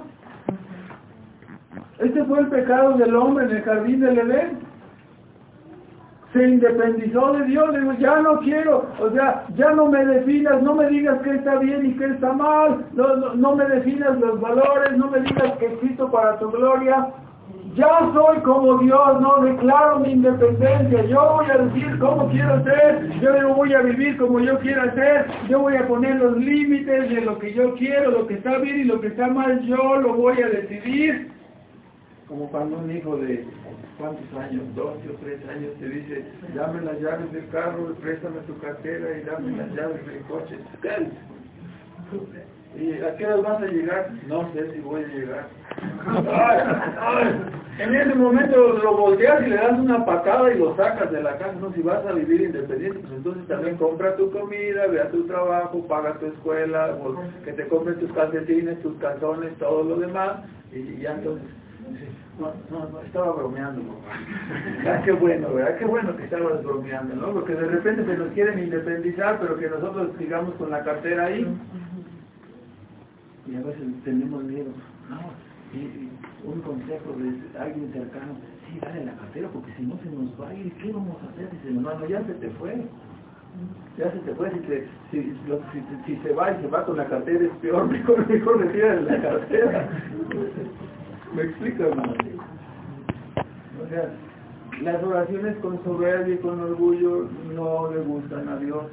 Este fue el pecado del hombre en el jardín del Edén. Se independizó de Dios, le dijo, ya no quiero, o sea, ya no me definas, no me digas qué está bien y qué está mal, no, no, no me definas los valores, no me digas que existo para tu gloria. Ya soy como Dios, no declaro mi independencia, yo voy a decir cómo quiero ser, yo voy a vivir como yo quiera ser, yo voy a poner los límites de lo que yo quiero, lo que está bien y lo que está mal, yo lo voy a decidir. Como cuando un hijo de ¿cuántos años? doce o tres años te dice, dame las llaves del carro, préstame tu cartera y dame las llaves del coche. ¿Qué? ¿Y a qué hora vas a llegar? No sé si voy a llegar. Ay, ay. En ese momento lo volteas y le das una patada y lo sacas de la casa. No, si vas a vivir independiente, pues entonces también compra tu comida, ve a tu trabajo, paga tu escuela, que te compres tus calcetines, tus calzones, todo lo demás, y ya entonces... No, no, no, estaba bromeando, papá. Ah, qué bueno, ¿verdad? Qué bueno que estabas bromeando, ¿no? Porque de repente se nos quieren independizar, pero que nosotros sigamos con la cartera ahí. Y a veces tenemos miedo. No, y, y un consejo de alguien cercano, sí, dale la cartera, porque si no se nos va a ir, ¿qué vamos a hacer? Dice, hermano, ya se te fue. Ya se te fue, si, te, si, lo, si, si se va y se va con la cartera es peor, mejor, mejor retira la cartera. ¿Me explico, hermano? O sea, las oraciones con soberbia y con orgullo no le gustan a Dios.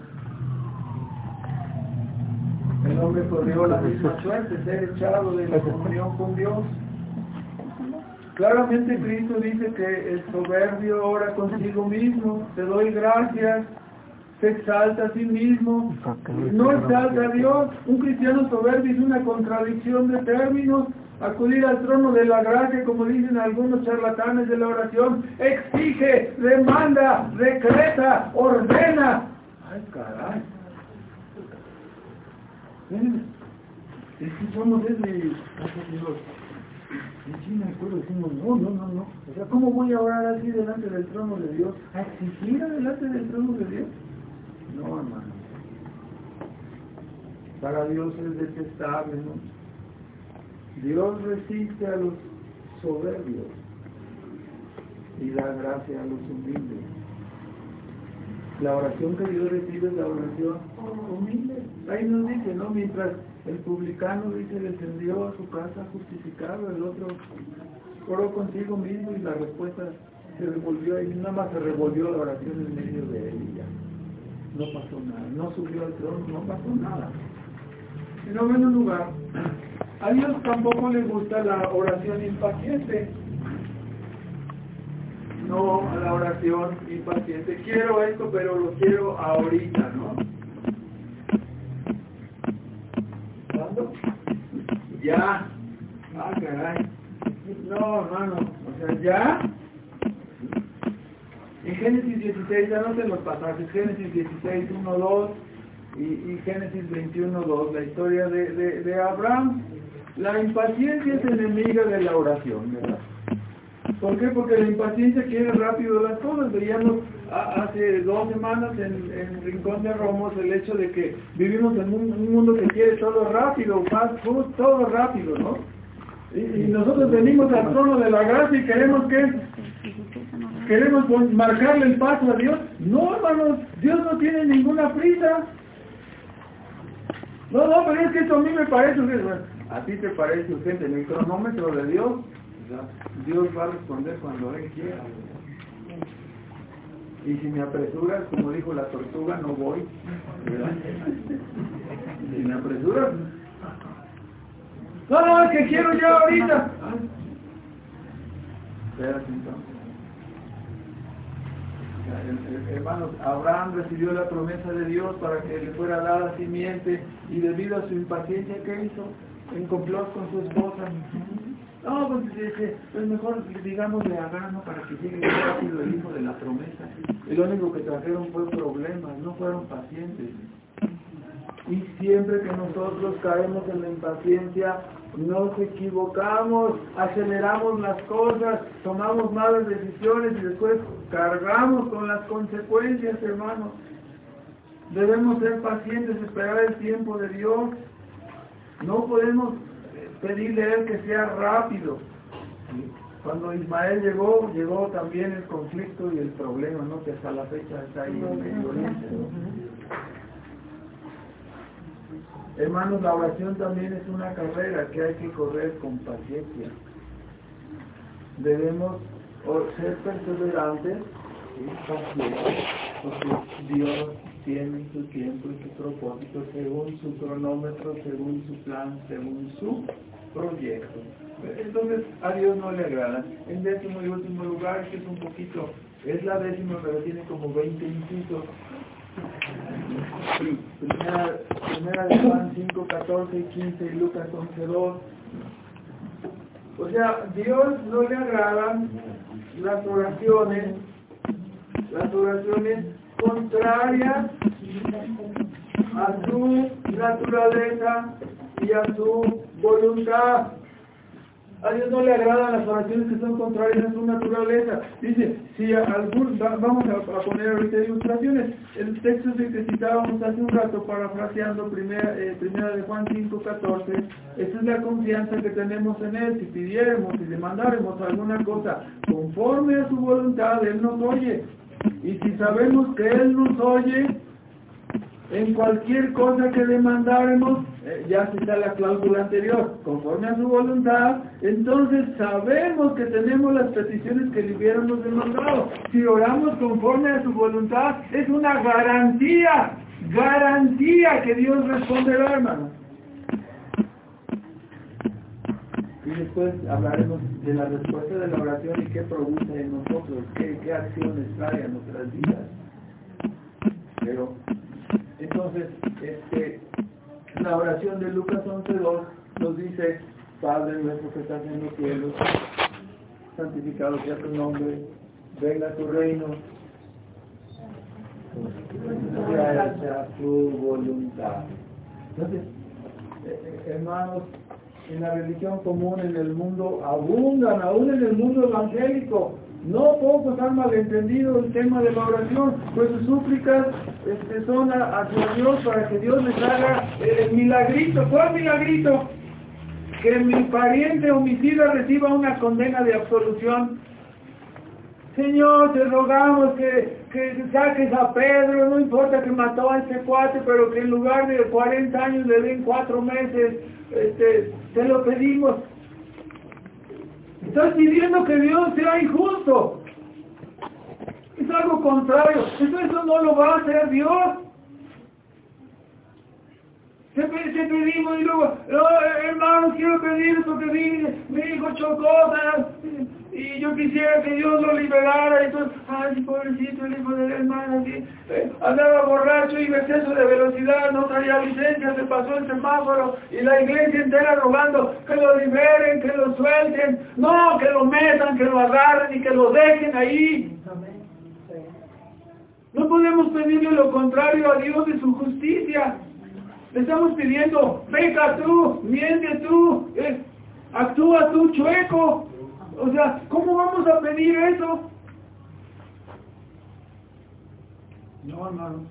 El hombre corrió la misma suerte, ser echado de la comunión con Dios. Claramente Cristo dice que el soberbio ora consigo mismo, te doy gracias, se exalta a sí mismo, no exalta a Dios. Un cristiano soberbio es una contradicción de términos. Acudir al trono de la gracia, como dicen algunos charlatanes de la oración, exige, demanda, decreta, ordena. Ay, caray. Es que somos desde... En China, me acuerdo, decimos, no, no, no, no. O sea, ¿cómo voy a orar así delante del trono de Dios? ¿A exigir delante del trono de Dios? No, hermano. Para Dios es detestable, ¿no? Dios resiste a los soberbios y da gracia a los humildes. La oración que Dios recibe es la oración humilde. Ahí nos dice, ¿no? Mientras el publicano dice, descendió a su casa justificado, el otro oró consigo mismo y la respuesta se revolvió y nada más se revolvió la oración en medio de él y ya. No pasó nada, no subió al trono, no pasó nada. En noveno lugar, a Dios tampoco le gusta la oración impaciente. No a la oración impaciente. Quiero esto, pero lo quiero ahorita, ¿no? ¿Cuándo? Ya. Ah, caray. No, hermano. O sea, ya. En Génesis dieciséis, ya no sé los pasajes. Génesis dieciséis, uno, dos. Y, y Génesis veintiuno, dos, la historia de, de, de Abraham. La impaciencia es enemiga de la oración, ¿verdad? ¿Por qué? Porque la impaciencia quiere rápido las cosas. Veíamos a, hace dos semanas en, en Rincón de Romos el hecho de que vivimos en un, un mundo que quiere todo rápido, fast food, todo rápido, ¿no? Y, y nosotros venimos al trono de la gracia y queremos que queremos marcarle el paso a Dios. No, hermanos, Dios no tiene ninguna prisa. No, no, pero es que esto a mí me parece urgente. ¿A ti te parece urgente? En el cronómetro de Dios, Dios va a responder cuando Él quiera. Y si me apresuras, como dijo la tortuga, no voy, ¿verdad? Si me apresuras, no, no, es que quiero ya ahorita. esperas entonces? Hermanos, Abraham recibió la promesa de Dios para que le fuera dada simiente, y debido a su impaciencia, ¿qué hizo? En complot con su esposa. No, pues, dice, pues mejor digámosle a Abraham, ¿no?, para que llegue rápido el hijo de la promesa. Y lo único que trajeron fue problemas, no fueron pacientes. Y siempre que nosotros caemos en la impaciencia, nos equivocamos, aceleramos las cosas, tomamos malas decisiones y después cargamos con las consecuencias, hermanos. Debemos ser pacientes, esperar el tiempo de Dios. No podemos pedirle a Él que sea rápido. Cuando Ismael llegó, llegó también el conflicto y el problema, ¿no?, que hasta la fecha está ahí en Medio Oriente, ¿no? Hermanos, la oración también es una carrera que hay que correr con paciencia. Debemos ser perseverantes y pacientes, porque Dios tiene su tiempo y su propósito según su cronómetro, según su plan, según su proyecto. Entonces, a Dios no le agrada. En décimo y último lugar, que es un poquito, es la décima, pero tiene como veinte incisos. Primera, primera de Juan cinco, catorce y quince y Lucas once, dos. O sea, Dios no le agradan las oraciones, las oraciones contrarias a su naturaleza y a su voluntad. A Dios no le agradan las oraciones que son contrarias a su naturaleza. Dice, si algún, vamos a, a poner ahorita ilustraciones. El texto que citábamos hace un rato, parafraseando primera, eh, primera de Juan cinco, catorce, esa es la confianza que tenemos en Él. Si pidiéramos y demandáramos alguna cosa conforme a su voluntad, Él nos oye. Y si sabemos que Él nos oye, en cualquier cosa que demandáremos, eh, ya está la cláusula anterior, conforme a su voluntad, entonces sabemos que tenemos las peticiones que le hubiéramos demandado. Si oramos conforme a su voluntad, es una garantía, garantía que Dios responderá, hermano. Y después hablaremos de la respuesta de la oración y qué produce en nosotros, qué, qué acciones trae a nuestras vidas. Pero entonces, este, la oración de Lucas once, dos nos dice: Padre nuestro que estás en los cielos, santificado sea tu nombre, venga tu reino, sea hecha tu voluntad. Entonces, eh, hermanos, en la religión común, en el mundo, abundan, aún en el mundo evangélico. No pocos han malentendido el tema de la oración, pues sus súplicas este, son a, hacia Dios para que Dios les haga el milagrito. ¿Cuál milagrito? Que mi pariente homicida reciba una condena de absolución. Señor, te rogamos que, que saques a Pedro, no importa que mató a este cuate, pero que en lugar de cuarenta años le den cuatro meses, este, te lo pedimos. Estás pidiendo que Dios sea injusto. Es algo contrario. Eso, eso no lo va a hacer Dios. Te, te pedimos y luego, no, hermanos, quiero pedir porque mi, mi hijo chocó y yo quisiera que Dios lo liberara. Y entonces, ay, pobrecito el hijo de la hermana, ¿sí? eh, andaba borracho y exceso de velocidad, no traía licencia, se pasó el semáforo y la iglesia entera rogando que lo liberen, que lo suelten, no, que lo metan, que lo agarren y que lo dejen ahí. No podemos pedirle lo contrario a Dios de su justicia. Le estamos pidiendo, peca tú, miente tú, eh, actúa tú, chueco. O sea, ¿cómo vamos a pedir eso? No, hermano.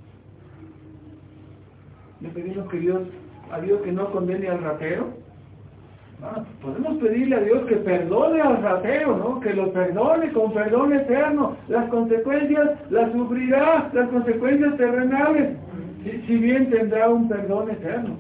Le pedimos que Dios, a Dios que no condene al ratero. Ah, podemos pedirle a Dios que perdone al ratero, ¿no? Que lo perdone con perdón eterno. Las consecuencias las sufrirá, las consecuencias terrenales. Si, si bien tendrá un perdón eterno.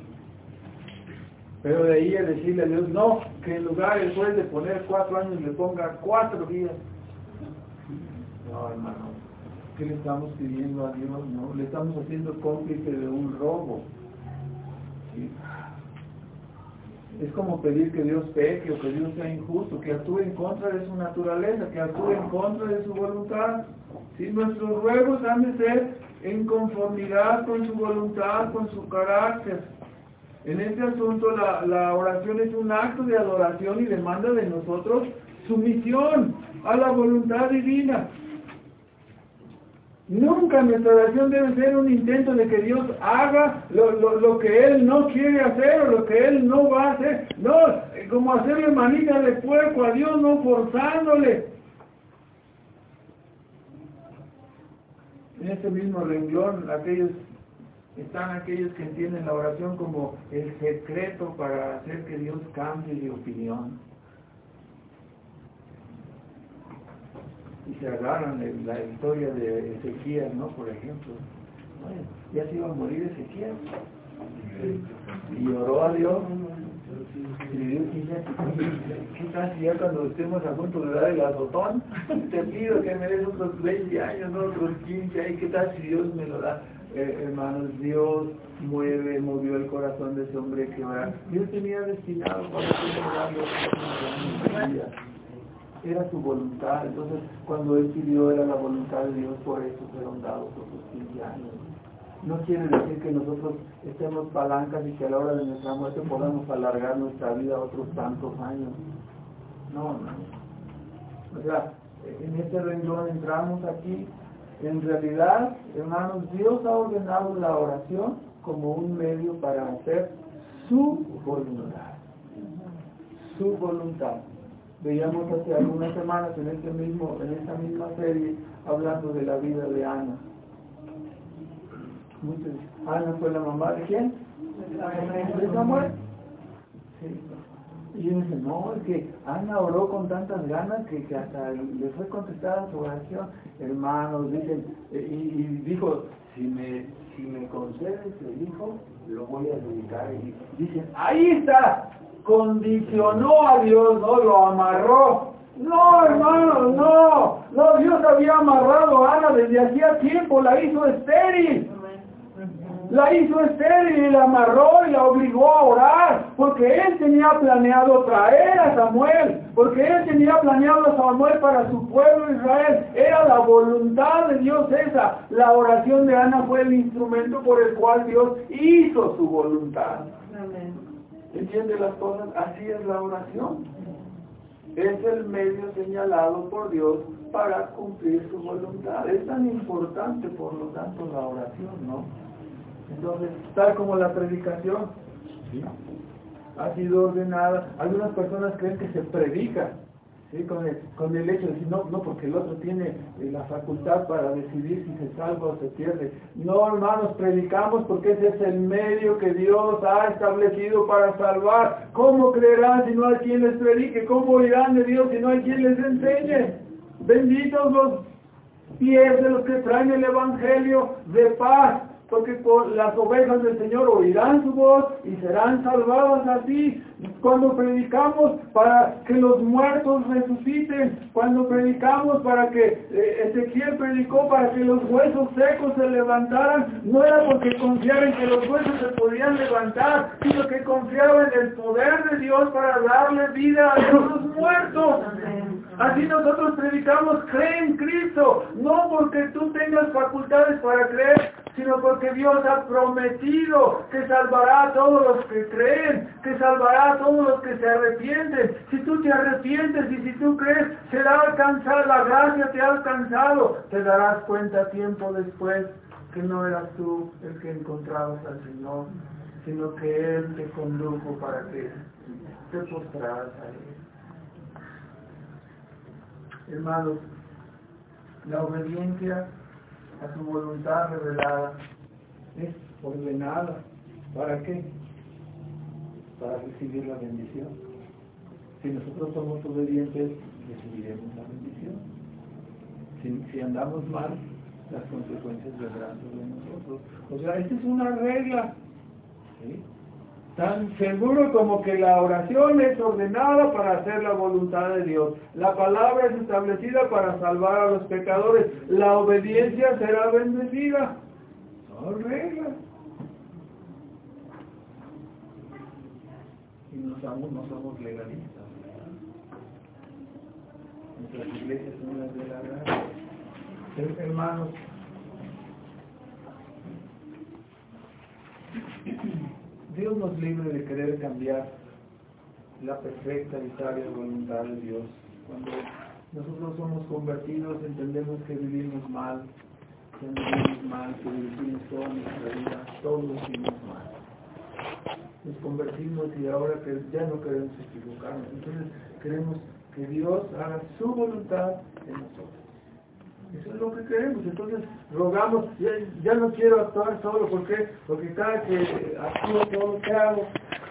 Pero de ahí a decirle a Dios, no, que en lugar después de poner cuatro años le ponga cuatro días. No, hermano, ¿qué le estamos pidiendo a Dios? No, le estamos haciendo cómplice de un robo. ¿Sí? Es como pedir que Dios peque o que Dios sea injusto, que actúe en contra de su naturaleza, que actúe en contra de su voluntad. ¿Sí? Nuestros ruegos han de ser en conformidad con su voluntad, con su carácter. En este asunto la, la oración es un acto de adoración y demanda de nosotros sumisión a la voluntad divina. Nunca nuestra oración debe ser un intento de que Dios haga lo, lo, lo que Él no quiere hacer o lo que Él no va a hacer. No, como hacerle manita de puerco a Dios, no forzándole. En este mismo renglón, aquellos están aquellos que entienden la oración como el secreto para hacer que Dios cambie de opinión. Y se agarran de la historia de Ezequiel, ¿no? Por ejemplo. Oye, ya se iba a morir Ezequiel. Y oró a Dios. Y Dios dice, ¿qué tal si ya cuando estemos a punto de dar el azotón? Te pido que me des otros veinte años, no otros quince. ¿Y qué tal si Dios me lo da? Eh, hermanos, Dios mueve, movió el corazón de ese hombre que orar. Dios tenía destinado para que orarlo vida. Era su voluntad. Entonces, cuando Él pidió, era la voluntad de Dios, por eso fueron dados otros quince años. No quiere decir que nosotros estemos palancas y que a la hora de nuestra muerte podamos alargar nuestra vida a otros tantos años. No, no. O sea, en este renglón entramos aquí. En realidad, hermanos, Dios ha ordenado la oración como un medio para hacer su voluntad. Su voluntad. Veíamos hace algunas semanas en este mismo, en esta misma serie, hablando de la vida de Ana. Muchos, Ana fue la mamá de ¿quién? De Samuel. Sí. Y uno dice, no, es que Ana oró con tantas ganas que, que hasta le fue contestada su oración. Hermanos, dicen, y, y dijo, si me, si me concedes el hijo, lo voy a dedicar. Y dicen, ahí está, condicionó a Dios, no lo amarró. No, hermanos, no, no, Dios había amarrado a Ana desde hacía tiempo, la hizo estéril. La hizo estéril y la amarró y la obligó a orar, porque Él tenía planeado traer a Samuel, porque Él tenía planeado a Samuel para su pueblo Israel. Era la voluntad de Dios esa. La oración de Ana fue el instrumento por el cual Dios hizo su voluntad. ¿Entiende las cosas? Así es la oración. Es el medio señalado por Dios para cumplir su voluntad. Es tan importante, por lo tanto, la oración, ¿no? Entonces, tal como la predicación, ¿sí?, ha sido ordenada. Algunas personas creen que se predica, ¿sí?, con el, con el hecho de decir, no, no, porque el otro tiene eh, la facultad para decidir si se salva o se pierde. No, hermanos, predicamos porque ese es el medio que Dios ha establecido para salvar. ¿Cómo creerán si no hay quien les predique? ¿Cómo oirán de Dios si no hay quien les enseñe? Benditos los pies de los que traen el Evangelio de paz, porque por las ovejas del Señor oirán su voz y serán salvadas así. Cuando predicamos para que los muertos resuciten, cuando predicamos para que eh, Ezequiel predicó para que los huesos secos se levantaran, no era porque confiaba en que los huesos se podían levantar, sino que confiaba en el poder de Dios para darle vida a esos muertos. Así nosotros predicamos, cree en Cristo, no porque tú tengas facultades para creer, sino porque Dios ha prometido que salvará a todos los que creen, que salvará a todos los que se arrepienten. Si tú te arrepientes y si tú crees, será alcanzada, la gracia te ha alcanzado. Te darás cuenta tiempo después que no eras tú el que encontrabas al Señor, sino que Él te condujo para que te postraras a Él. Hermanos, la obediencia a su voluntad revelada es ordenada. ¿Para qué? Para recibir la bendición. Si nosotros somos obedientes, recibiremos la bendición. Si, si andamos mal, las consecuencias vendrán sobre nosotros. O sea, esta es una regla, ¿sí?, tan seguro como que la oración es ordenada para hacer la voluntad de Dios. La palabra es establecida para salvar a los pecadores. La obediencia será bendecida. Son reglas. Y no somos, no somos legalistas. Nuestras iglesias son las de la gracia. Hermanos, Dios nos libre de querer cambiar la perfecta y sabia voluntad de Dios. Cuando nosotros somos convertidos, entendemos que vivimos mal, que vivimos mal, que vivimos toda nuestra vida, todos vivimos mal. Nos convertimos y ahora que ya no queremos equivocarnos. Entonces queremos que Dios haga su voluntad en nosotros. Eso es lo que queremos. Entonces rogamos, ya, ya no quiero actuar solo. ¿Por qué? Porque cada que actúo todo lo que hago,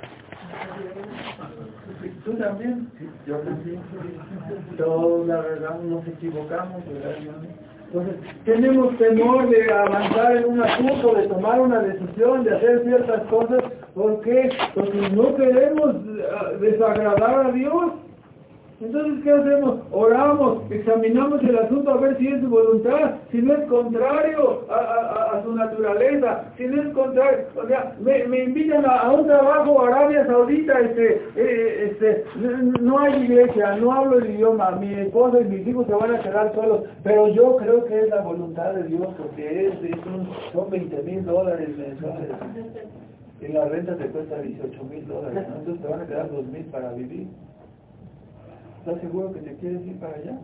tú también, sí, yo también, todos la verdad nos equivocamos, ¿verdad? Entonces tenemos temor de avanzar en un asunto, de tomar una decisión, de hacer ciertas cosas. ¿Por qué? Porque no queremos desagradar a Dios. Entonces, ¿qué hacemos? Oramos, examinamos el asunto a ver si es su voluntad, si no es contrario a, a, a su naturaleza, si no es contrario, o sea, me, me invitan a, a un trabajo a Arabia Saudita, este, eh, este, no, no hay iglesia, no hablo el idioma, mi esposa y mis hijos se van a quedar solos, pero yo creo que es la voluntad de Dios, porque es, es un, son veinte mil dólares mensuales, y la renta te cuesta dieciocho mil dólares, ¿no? Entonces te van a quedar dos mil para vivir. ¿Estás seguro que te quieres ir para allá?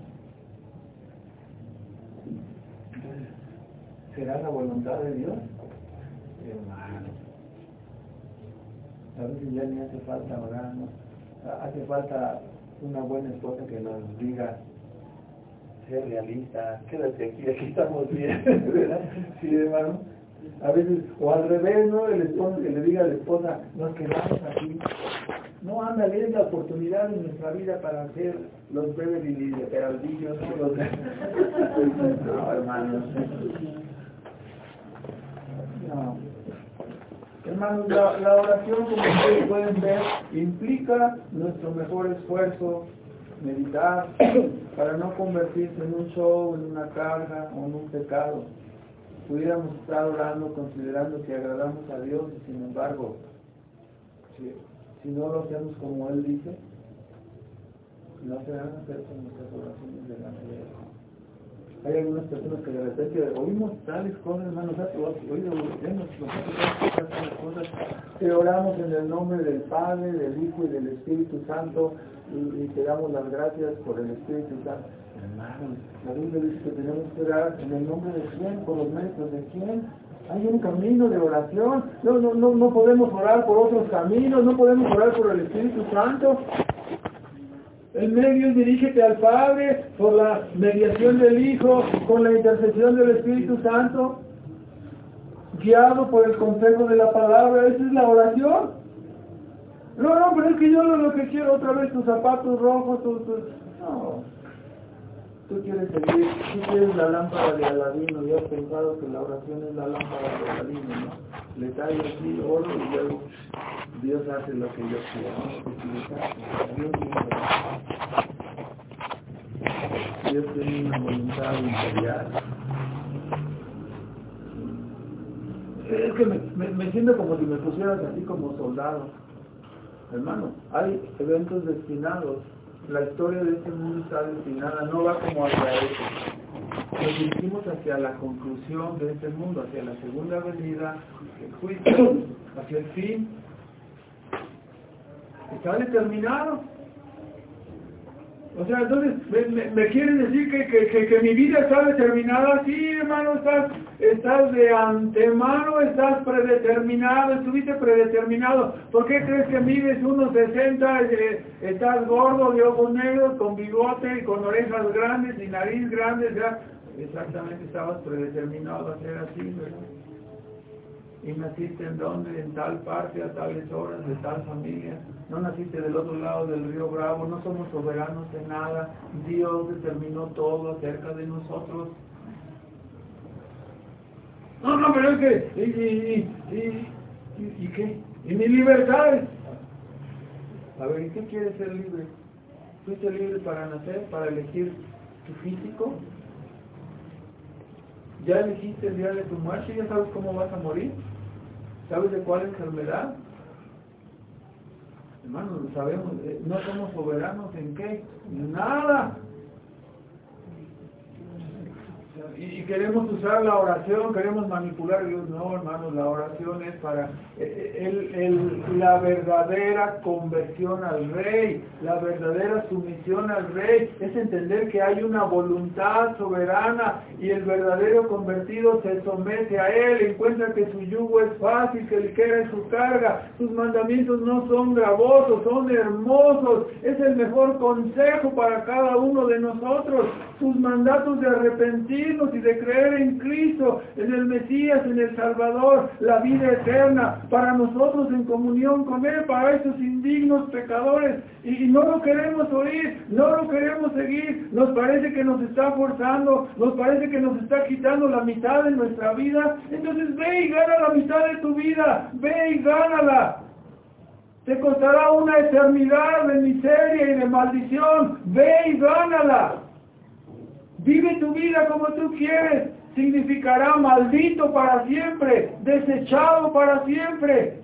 Entonces, ¿será la voluntad de Dios? Hermano, a veces ya ni hace falta orar, ¿no? Hace falta una buena esposa que nos diga, ser realista, quédate aquí, aquí estamos bien, ¿verdad? Sí, hermano. A veces, o al revés, ¿no? El esposo que le diga a la esposa, nos quedamos aquí. No, ándale, es la oportunidad en nuestra vida para hacer los Beverly de Peraldillos, ¿no? Los... no, hermanos. No. Hermanos, la, la oración, como ustedes pueden ver, implica nuestro mejor esfuerzo, meditar, para no convertirse en un show, en una carga o en un pecado. Pudiéramos estar orando considerando que agradamos a Dios y sin embargo, si, si no lo hacemos como Él dice, no se van a hacer con nuestras oraciones delante de Él. Hay algunas personas que de repente oímos tales cosas, hermanos, oído, hemos tales cosas, que oramos en el nombre del Padre, del Hijo y del Espíritu Santo y, y te damos las gracias por el Espíritu Santo. Hermanos, la Biblia dice que tenemos que orar en el nombre de quién, por los méritos de quién. Hay un camino de oración. No, no, no, no podemos orar por otros caminos, no podemos orar por el Espíritu Santo. El medio es dirígete al Padre por la mediación del Hijo, con la intercesión del Espíritu Santo, guiado por el consejo de la palabra. Esa es la oración. No, no, pero es que yo lo, lo que quiero otra vez tus zapatos rojos, tus... tus... No. Tú quieres seguir, tú quieres la lámpara de Aladino, y has pensado que la oración es la lámpara de Aladino, ¿no? Le cae aquí oro y luego Dios hace lo que yo quiero. Dios tiene, Dios tiene una voluntad imperial. Es que me, me, me siento como si me pusieras así como soldado. Hermano, hay eventos destinados. La historia de este mundo está destinada, no va como hacia eso. Nos dirigimos hacia la conclusión de este mundo, hacia la segunda venida, el juicio, hacia el fin. Está determinado. O sea, entonces, ¿me, me, me quieres decir que, que, que, que mi vida está determinada? Sí, hermano, estás, estás de antemano, estás predeterminado, estuviste predeterminado. ¿Por qué crees que mides uno sesenta, eh, estás gordo, de ojos negros, con bigote, con orejas grandes y nariz grande? Ya, exactamente, estabas predeterminado a ser así, ¿verdad? ¿Y naciste en dónde? En tal parte, a tales horas, de tal familia. No naciste del otro lado del río Bravo, no somos soberanos de nada. Dios determinó todo acerca de nosotros. No, no, pero es que... ¿Y, y, y, y, y qué? ¿Y mi libertad? A ver, ¿y qué quieres ser libre? ¿Fuiste libre para nacer, para elegir tu físico? ¿Ya elegiste el día de tu muerte? ¿Ya sabes cómo vas a morir? ¿Sabes de cuál enfermedad? Hermanos, sabemos, no somos soberanos en qué, nada. Y, y queremos usar la oración, queremos manipular a Dios. No, hermanos, la oración es para el, el, la verdadera conversión al Rey, la verdadera sumisión al Rey, es entender que hay una voluntad soberana y el verdadero convertido se somete a Él, encuentra que su yugo es fácil, que ligera es su carga, sus mandamientos no son gravosos, son hermosos, es el mejor consejo para cada uno de nosotros, sus mandatos de arrepentirnos y de creer en Cristo, en el Mesías, en el Salvador, la vida eterna, para nosotros en comunión con Él, para esos indignos pecadores, y, y no lo queremos oír, no lo queremos seguir, nos parece que nos está forzando, nos parece que nos está quitando la mitad de nuestra vida, entonces ve y gana la mitad de tu vida, ve y gánala. Te costará una eternidad de miseria y de maldición, ve y gánala. Vive tu vida como tú quieres, significará maldito para siempre, desechado para siempre.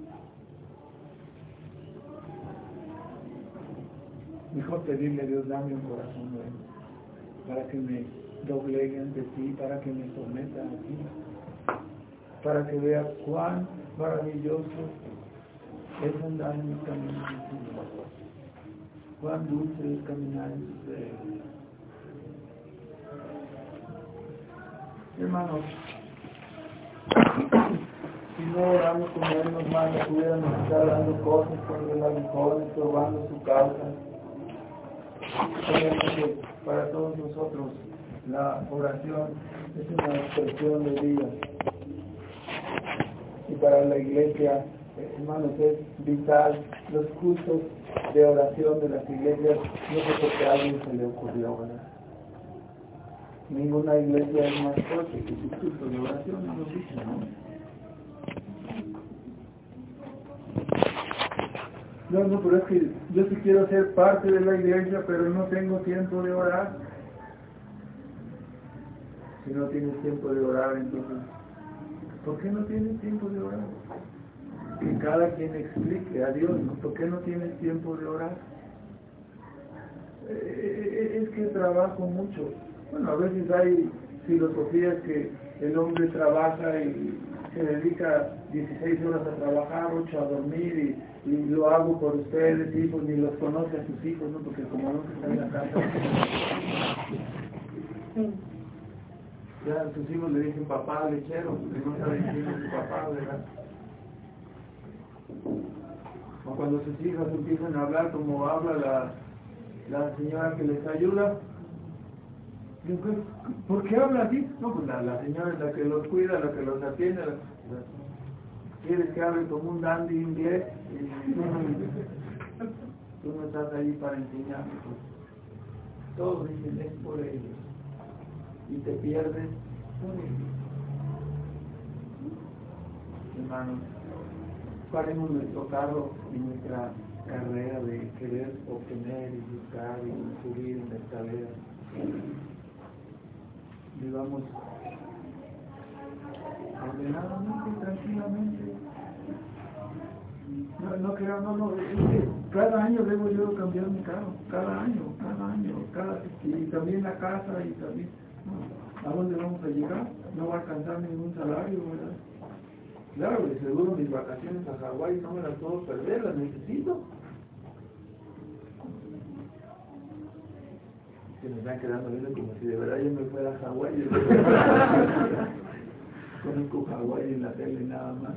Mejor pedirle a Dios, dame un corazón nuevo, para que me doblegue ante ti, para que me someta a ti, para que vea cuán maravilloso es andar en mis caminos de ti, cuán dulce es caminar en tus veredas. Hermanos, si no oramos como Él nos manda, pudiéramos estar dando cosas con el aguijón, estorbando su causa. Sabemos que para todos nosotros la oración es una expresión de vida. Y para la iglesia, hermanos, es vital. Los cultos de oración de las iglesias, no sé por qué a alguien se le ocurrió, ¿verdad? Ninguna iglesia es más fuerte que su culto de oración, no lo dice, ¿no? No, no, pero es que yo sí quiero ser parte de la iglesia, pero no tengo tiempo de orar. Si no tienes tiempo de orar, entonces, ¿por qué no tienes tiempo de orar? Que cada quien explique a Dios, ¿no? ¿Por qué no tienes tiempo de orar? Eh, es que trabajo mucho. Bueno, a veces hay filosofías que el hombre trabaja y se dedica dieciséis horas a trabajar, ocho a dormir y, y lo hago por ustedes, hijos, ni los conoce a sus hijos, ¿no? Porque como no están en la casa, ya sus hijos le dicen papá lechero, que no saben quién es su papá, ¿verdad? O cuando sus hijas empiezan a hablar como habla la, la señora que les ayuda, digo, ¿por qué habla así? No, pues la, la señora es la que los cuida, la que los atiende. La, la, ¿quieres que hable como un dandy inglés? Y, tú no estás ahí para enseñarme. Pues. Todos dicen es por ellos. Y te pierdes por ellos. Hermanos, paremos nuestro carro y nuestra carrera de querer obtener y buscar y subir en la escalera. Vivamos ordenadamente, tranquilamente. No, no queramos, no, no, es que cada año debo yo cambiar mi carro, cada año, cada año, cada, y también la casa y también, no, ¿a dónde vamos a llegar? No va a alcanzar ningún salario, ¿verdad? Claro, de seguro mis vacaciones a Hawái no me las puedo perder, las necesito. Se me están quedando viendo como si de verdad yo me fuera a Hawái. Conozco Hawái en la tele nada más.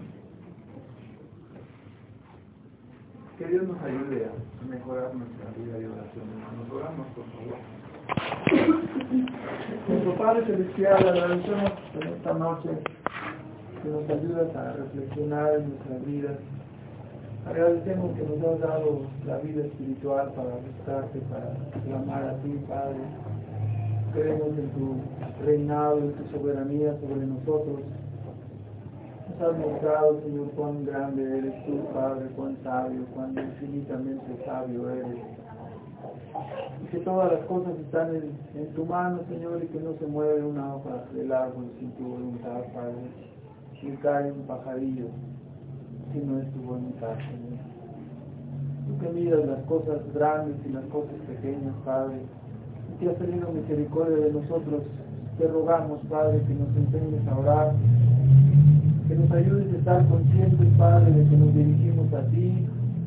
Que Dios nos ayude a mejorar nuestra vida de oración. Nos oramos, por favor. Nuestro Padre Celestial, agradecemos en esta noche que nos ayudas a reflexionar en nuestras vidas. Agradecemos que nos has dado la vida espiritual para buscarte, para clamar a ti, Padre. Creemos en tu reinado, en tu soberanía sobre nosotros. Nos has mostrado, Señor, cuán grande eres tú, Padre, cuán sabio, cuán infinitamente sabio eres. Y que todas las cosas están en, en tu mano, Señor, y que no se mueve una hoja del árbol sin tu voluntad, Padre. Ni cae un pajarillo si no es tu voluntad, Señor. que miras las cosas grandes y las cosas pequeñas, Padre, y que has tenido misericordia de nosotros, te rogamos, Padre, que nos enseñes a orar, que nos ayudes a estar conscientes, Padre, de que nos dirigimos a ti,